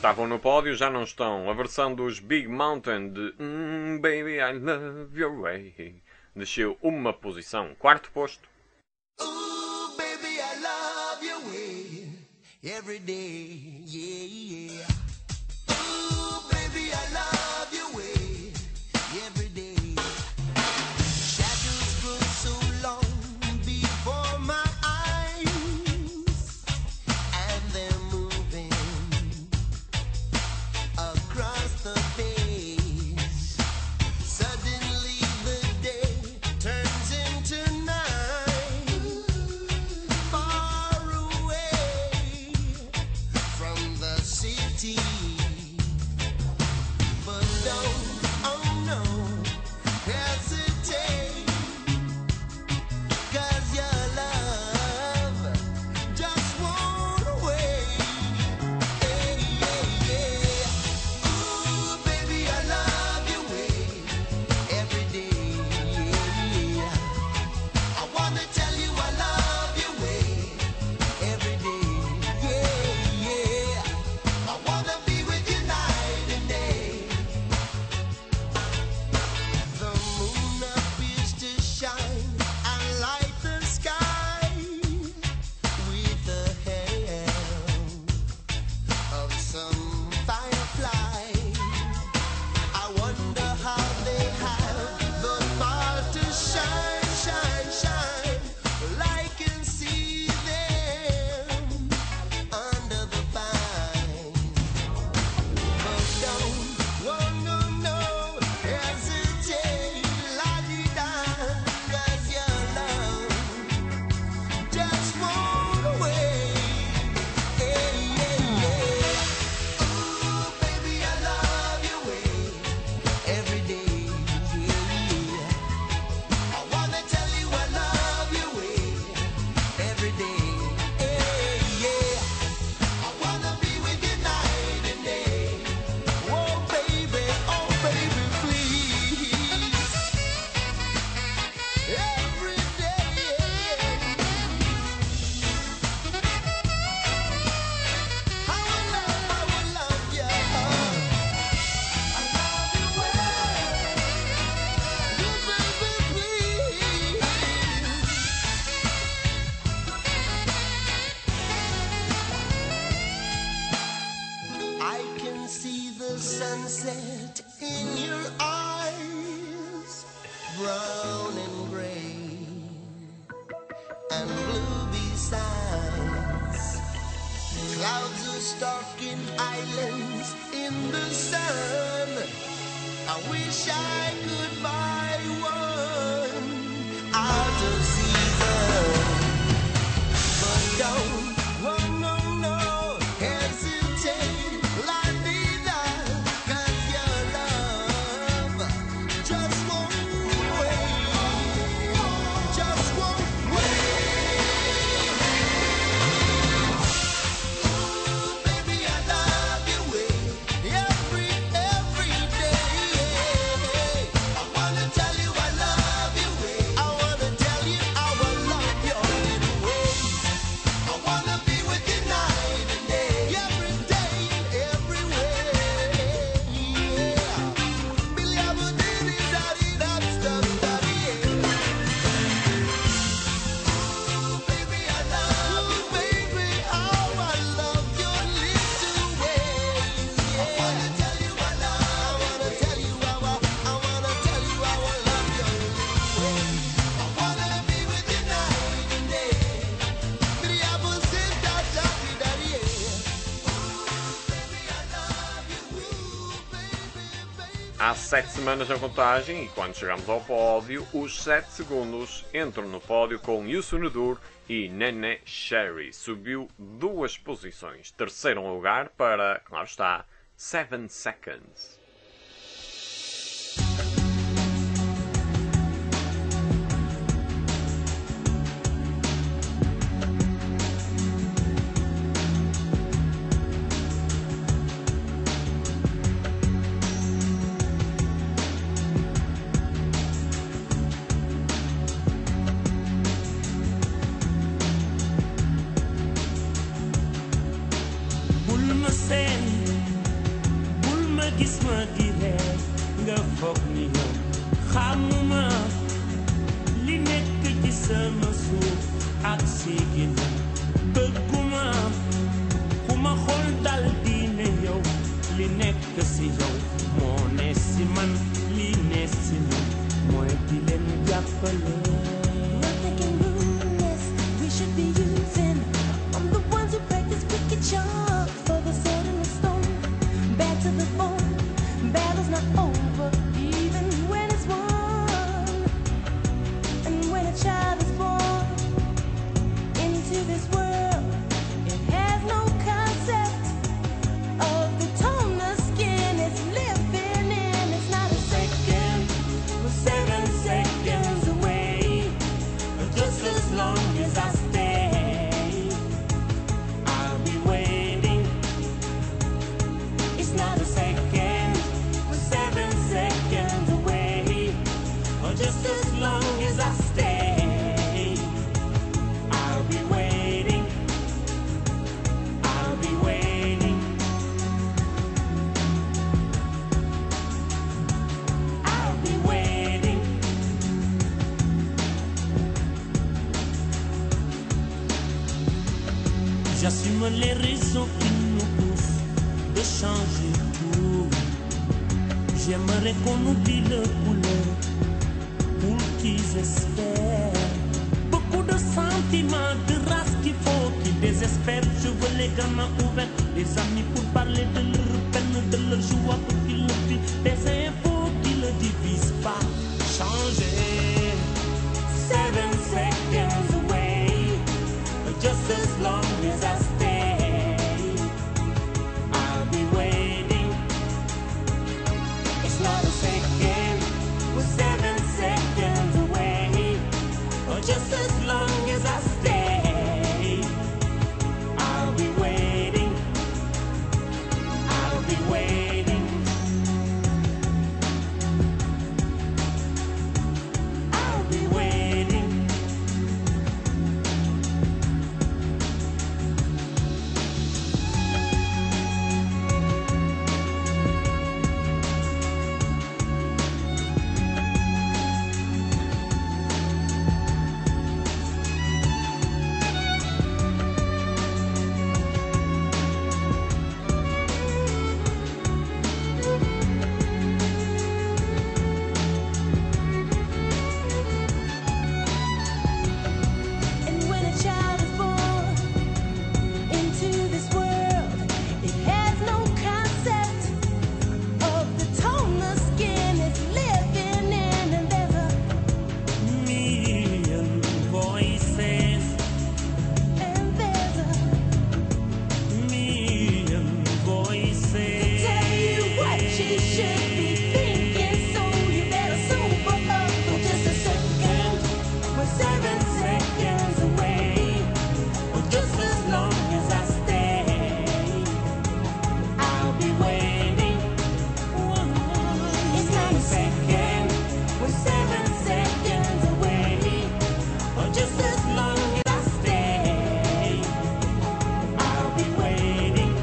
Estavam no pódio, já não estão. A versão dos Big Mountain de Baby I Love Your Way desceu uma posição, quarto posto. Ooh, baby, I love your way every day, yeah, yeah. Ooh, baby, I love your way every day. Shadows grow so long before my eyes, and they're moving across the face. Suddenly the day turns into night, far away from the city. But don't, oh no, hesitate, 'cause your love just won't wait. Hey, yeah, yeah. Ooh, baby, I love your way every day, yeah. I wanna tell you I love your way every day, yeah, yeah. I wanna be with you night and day. The moon appears to shine and light the sky with the help of some firefly. I wonder how they have the power to shine, shine, shine. Well, I can see them under the vine. But don't, oh no, no, hesitate, la-di-da, 'cause your love just won't wait. Hey, yeah, yeah. Ooh, baby, I love your way every day, yeah. I wanna tell you I love your way every day, yeah. I wanna be with you night and day. Oh baby, please. Every day. I will love you. I love you well. Oh baby, please. I can see the sunset in your eyes, brown and gray and blue besides. Clouds are stalking islands in the sun. I wish I could buy one out of season. But don't, oh no, no, hesitate, la-di-da, 'cause your love just won't wait, just won't wait. Ooh, baby, I love your way every day. I wanna tell you I love your way. I wanna tell you I will love your little ways. I wanna be with you night and day, every day and everywhere. Yeah. Billy, I will do-di-da-di-da-da-da-da-di. Ooh, baby, I love you, baby. How I love your little ways. Yeah. I wanna tell you I love. I wanna tell you I will love your little ways. I wanna be with you night and day. Billy, I will do-da-da-di-da-di. Baby, I love you, baby. Há 7 semanas na contagem e quando chegamos ao pódio, os 7 segundos entram no pódio com Youssou N'Dour e Nene Cherry. Subiu 2 posições. Terceiro lugar para, claro está, 7 Seconds. Bul ma seen xamuma li nekk ci sama suuf ak si ginnaaw bëgguma ku ma xool dal di ne yow li nekk si yow moo ne si man li ne si man mooy di leen jàppale. Not thinking ruthless, we should be using. I'm the ones who practice wicked charms for the sword and the stone. Back to the bone, battle's not over, even when it's won. And when a child is born into this world, it has no concept of the tone the skin is living in. It's not a second, we're 7 seconds away. Just as long as I stay, I'll be waiting. It's not a second, we're 7 seconds away. Just as long as I stay, I'll be waiting. I'll be waiting. I'll be waiting. J'assume les raisons qui nous poussent de changer tout. J'aimerais qu'on oublie le couleur pour qu'ils espèrent. Beaucoup de sentiments, de race qu'il faut qu'ils désespèrent. Je veux les gamins ouverts, les amis pour parler de leur peine, de leur joie pour qu'ils le vivent. Des infos qui ne divisent pas. Changer. 7 seconds away, just as long as I stay, I'll be waiting. It's not a second, we're 7 seconds away, just as long as I stay, I'll be waiting. I'll be waiting. I'll be waiting. And when a child is born into this world, it has no concept of the tone the skin is living in. And there's a million voices, and there's a million voices. tell you what you should be thinking, so you better sober up for just a second. We're 7 seconds away, just as long as I stay, I'll be waiting. It's not a second, we're 7 seconds away, just as long as I stay, I'll be waiting.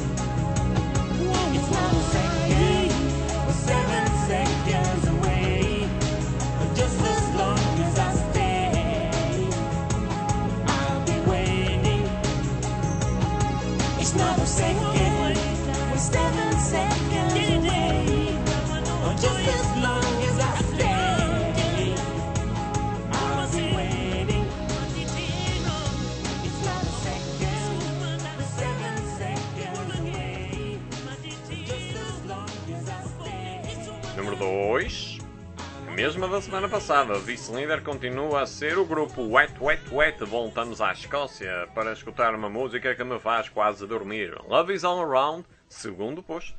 It's not a second, we're 7 seconds away, just as long as I stay, I'll be waiting. It's not a second, we're 7 seconds away, just as long as I stay, I'll be waiting. It's not a second, we're 7 seconds away, just as long as I stay. Número 2. A mesma da semana passada. Vice-líder continua a ser o grupo Wet Wet Wet. Voltamos à Escócia para escutar uma música que me faz quase dormir. Love is All Around, segundo posto.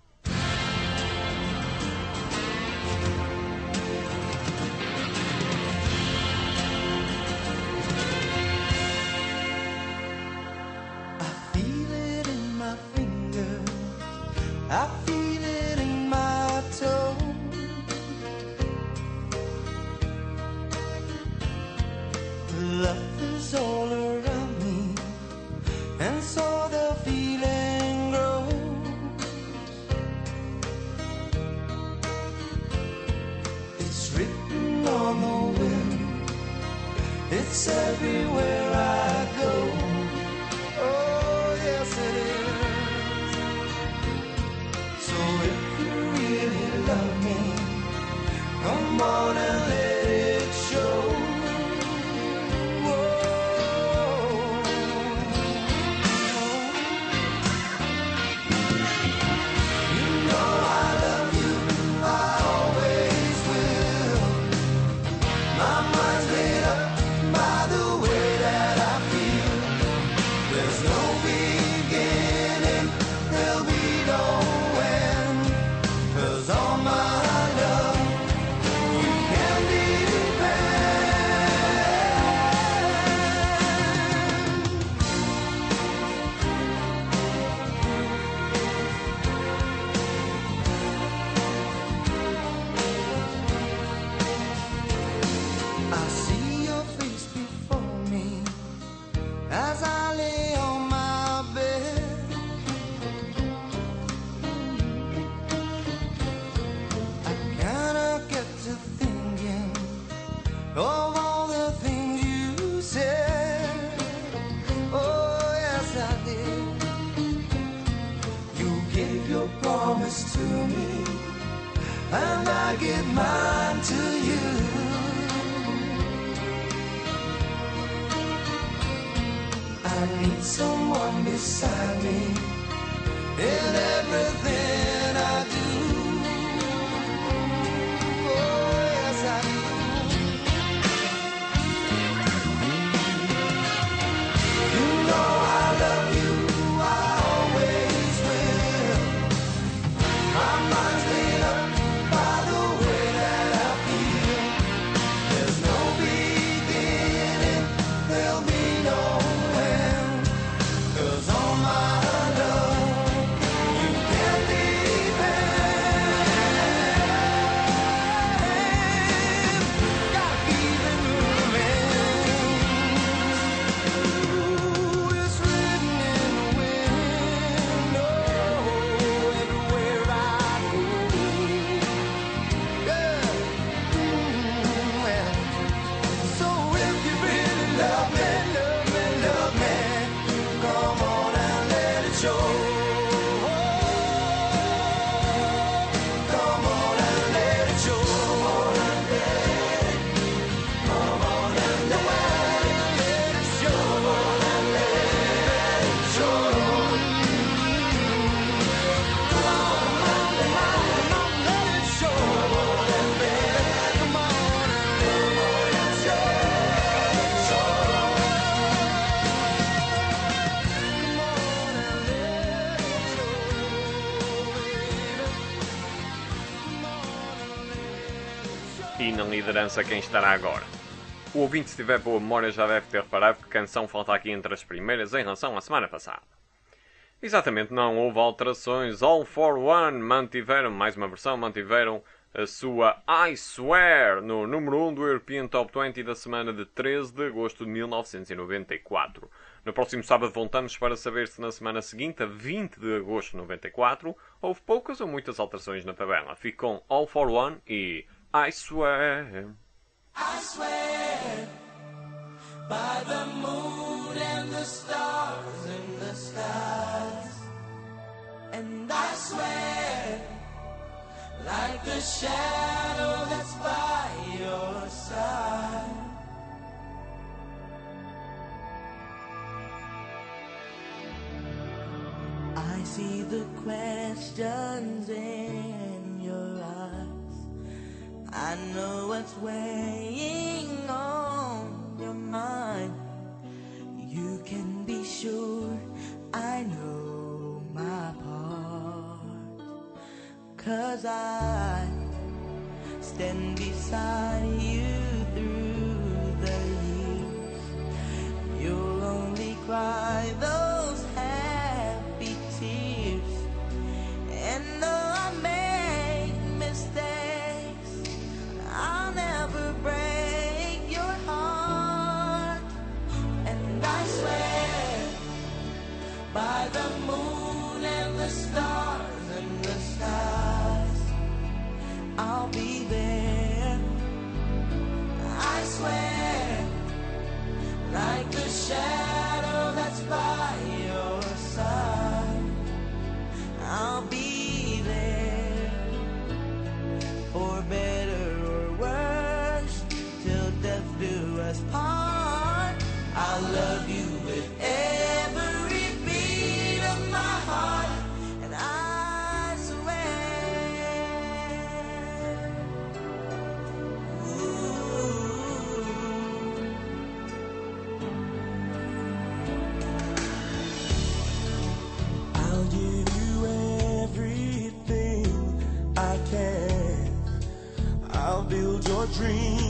Feel it in my finger, I feel it in my toe. Love is all around me, and so the feeling grows. It's written It's everywhere I go. Oh, yes, it is. So if you really love me, come on and let it show. You know I love you, I always will. My mind's made up by the way that I feel. There's no beginning, there'll be no end. 'Cause all my love, you can depend. I see your face before me as I lay on my bed. I kinda get to thinking of all the things you said. Oh, yes, I did. You gave your promise to me, and I give mine to you. I need someone beside me in everything I do. Oh, yes, I do. You know I love you, I always will. My mind's made up by the way that I feel. There's no beginning, there'll be no end. 'Cause all my love, you can depend. Gotta keep it moving. Ooh, it's written in the wind. Oh, everywhere I go. Yeah. Well, so if you really love me, love me, love me, come on and let it show. Come on and let it show. Come on and let it show. Come on and let it show. Come on and let it show. Come on and let it show. E na liderança quem estará agora? O ouvinte, se tiver boa memória, já deve ter reparado que canção falta aqui entre as primeiras em relação à semana passada. Exatamente, não houve alterações. All for One mantiveram, mais uma versão, mantiveram a sua I Swear no número 1 do European Top 20 da semana de 13 de agosto de 1994. No próximo sábado voltamos para saber se na semana seguinte, a 20 de agosto de 94, houve poucas ou muitas alterações na tabela. Fique com All for One e I Swear. I swear by the moon and the stars in the skies, and I swear like the shadow that's by your side. I see the questions in your eyes. I know what's weighing on your mind. You can be sure I know my part. 'Cause I stand beside you through the years. You'll only cry those happy tears. And though I make mistakes, I'll never break your heart. And I swear by the moon and the stars and the skies, I'll be there. I swear us part. I'll love you with every beat of my heart, and I swear. I'll give you everything I can. I'll build your dreams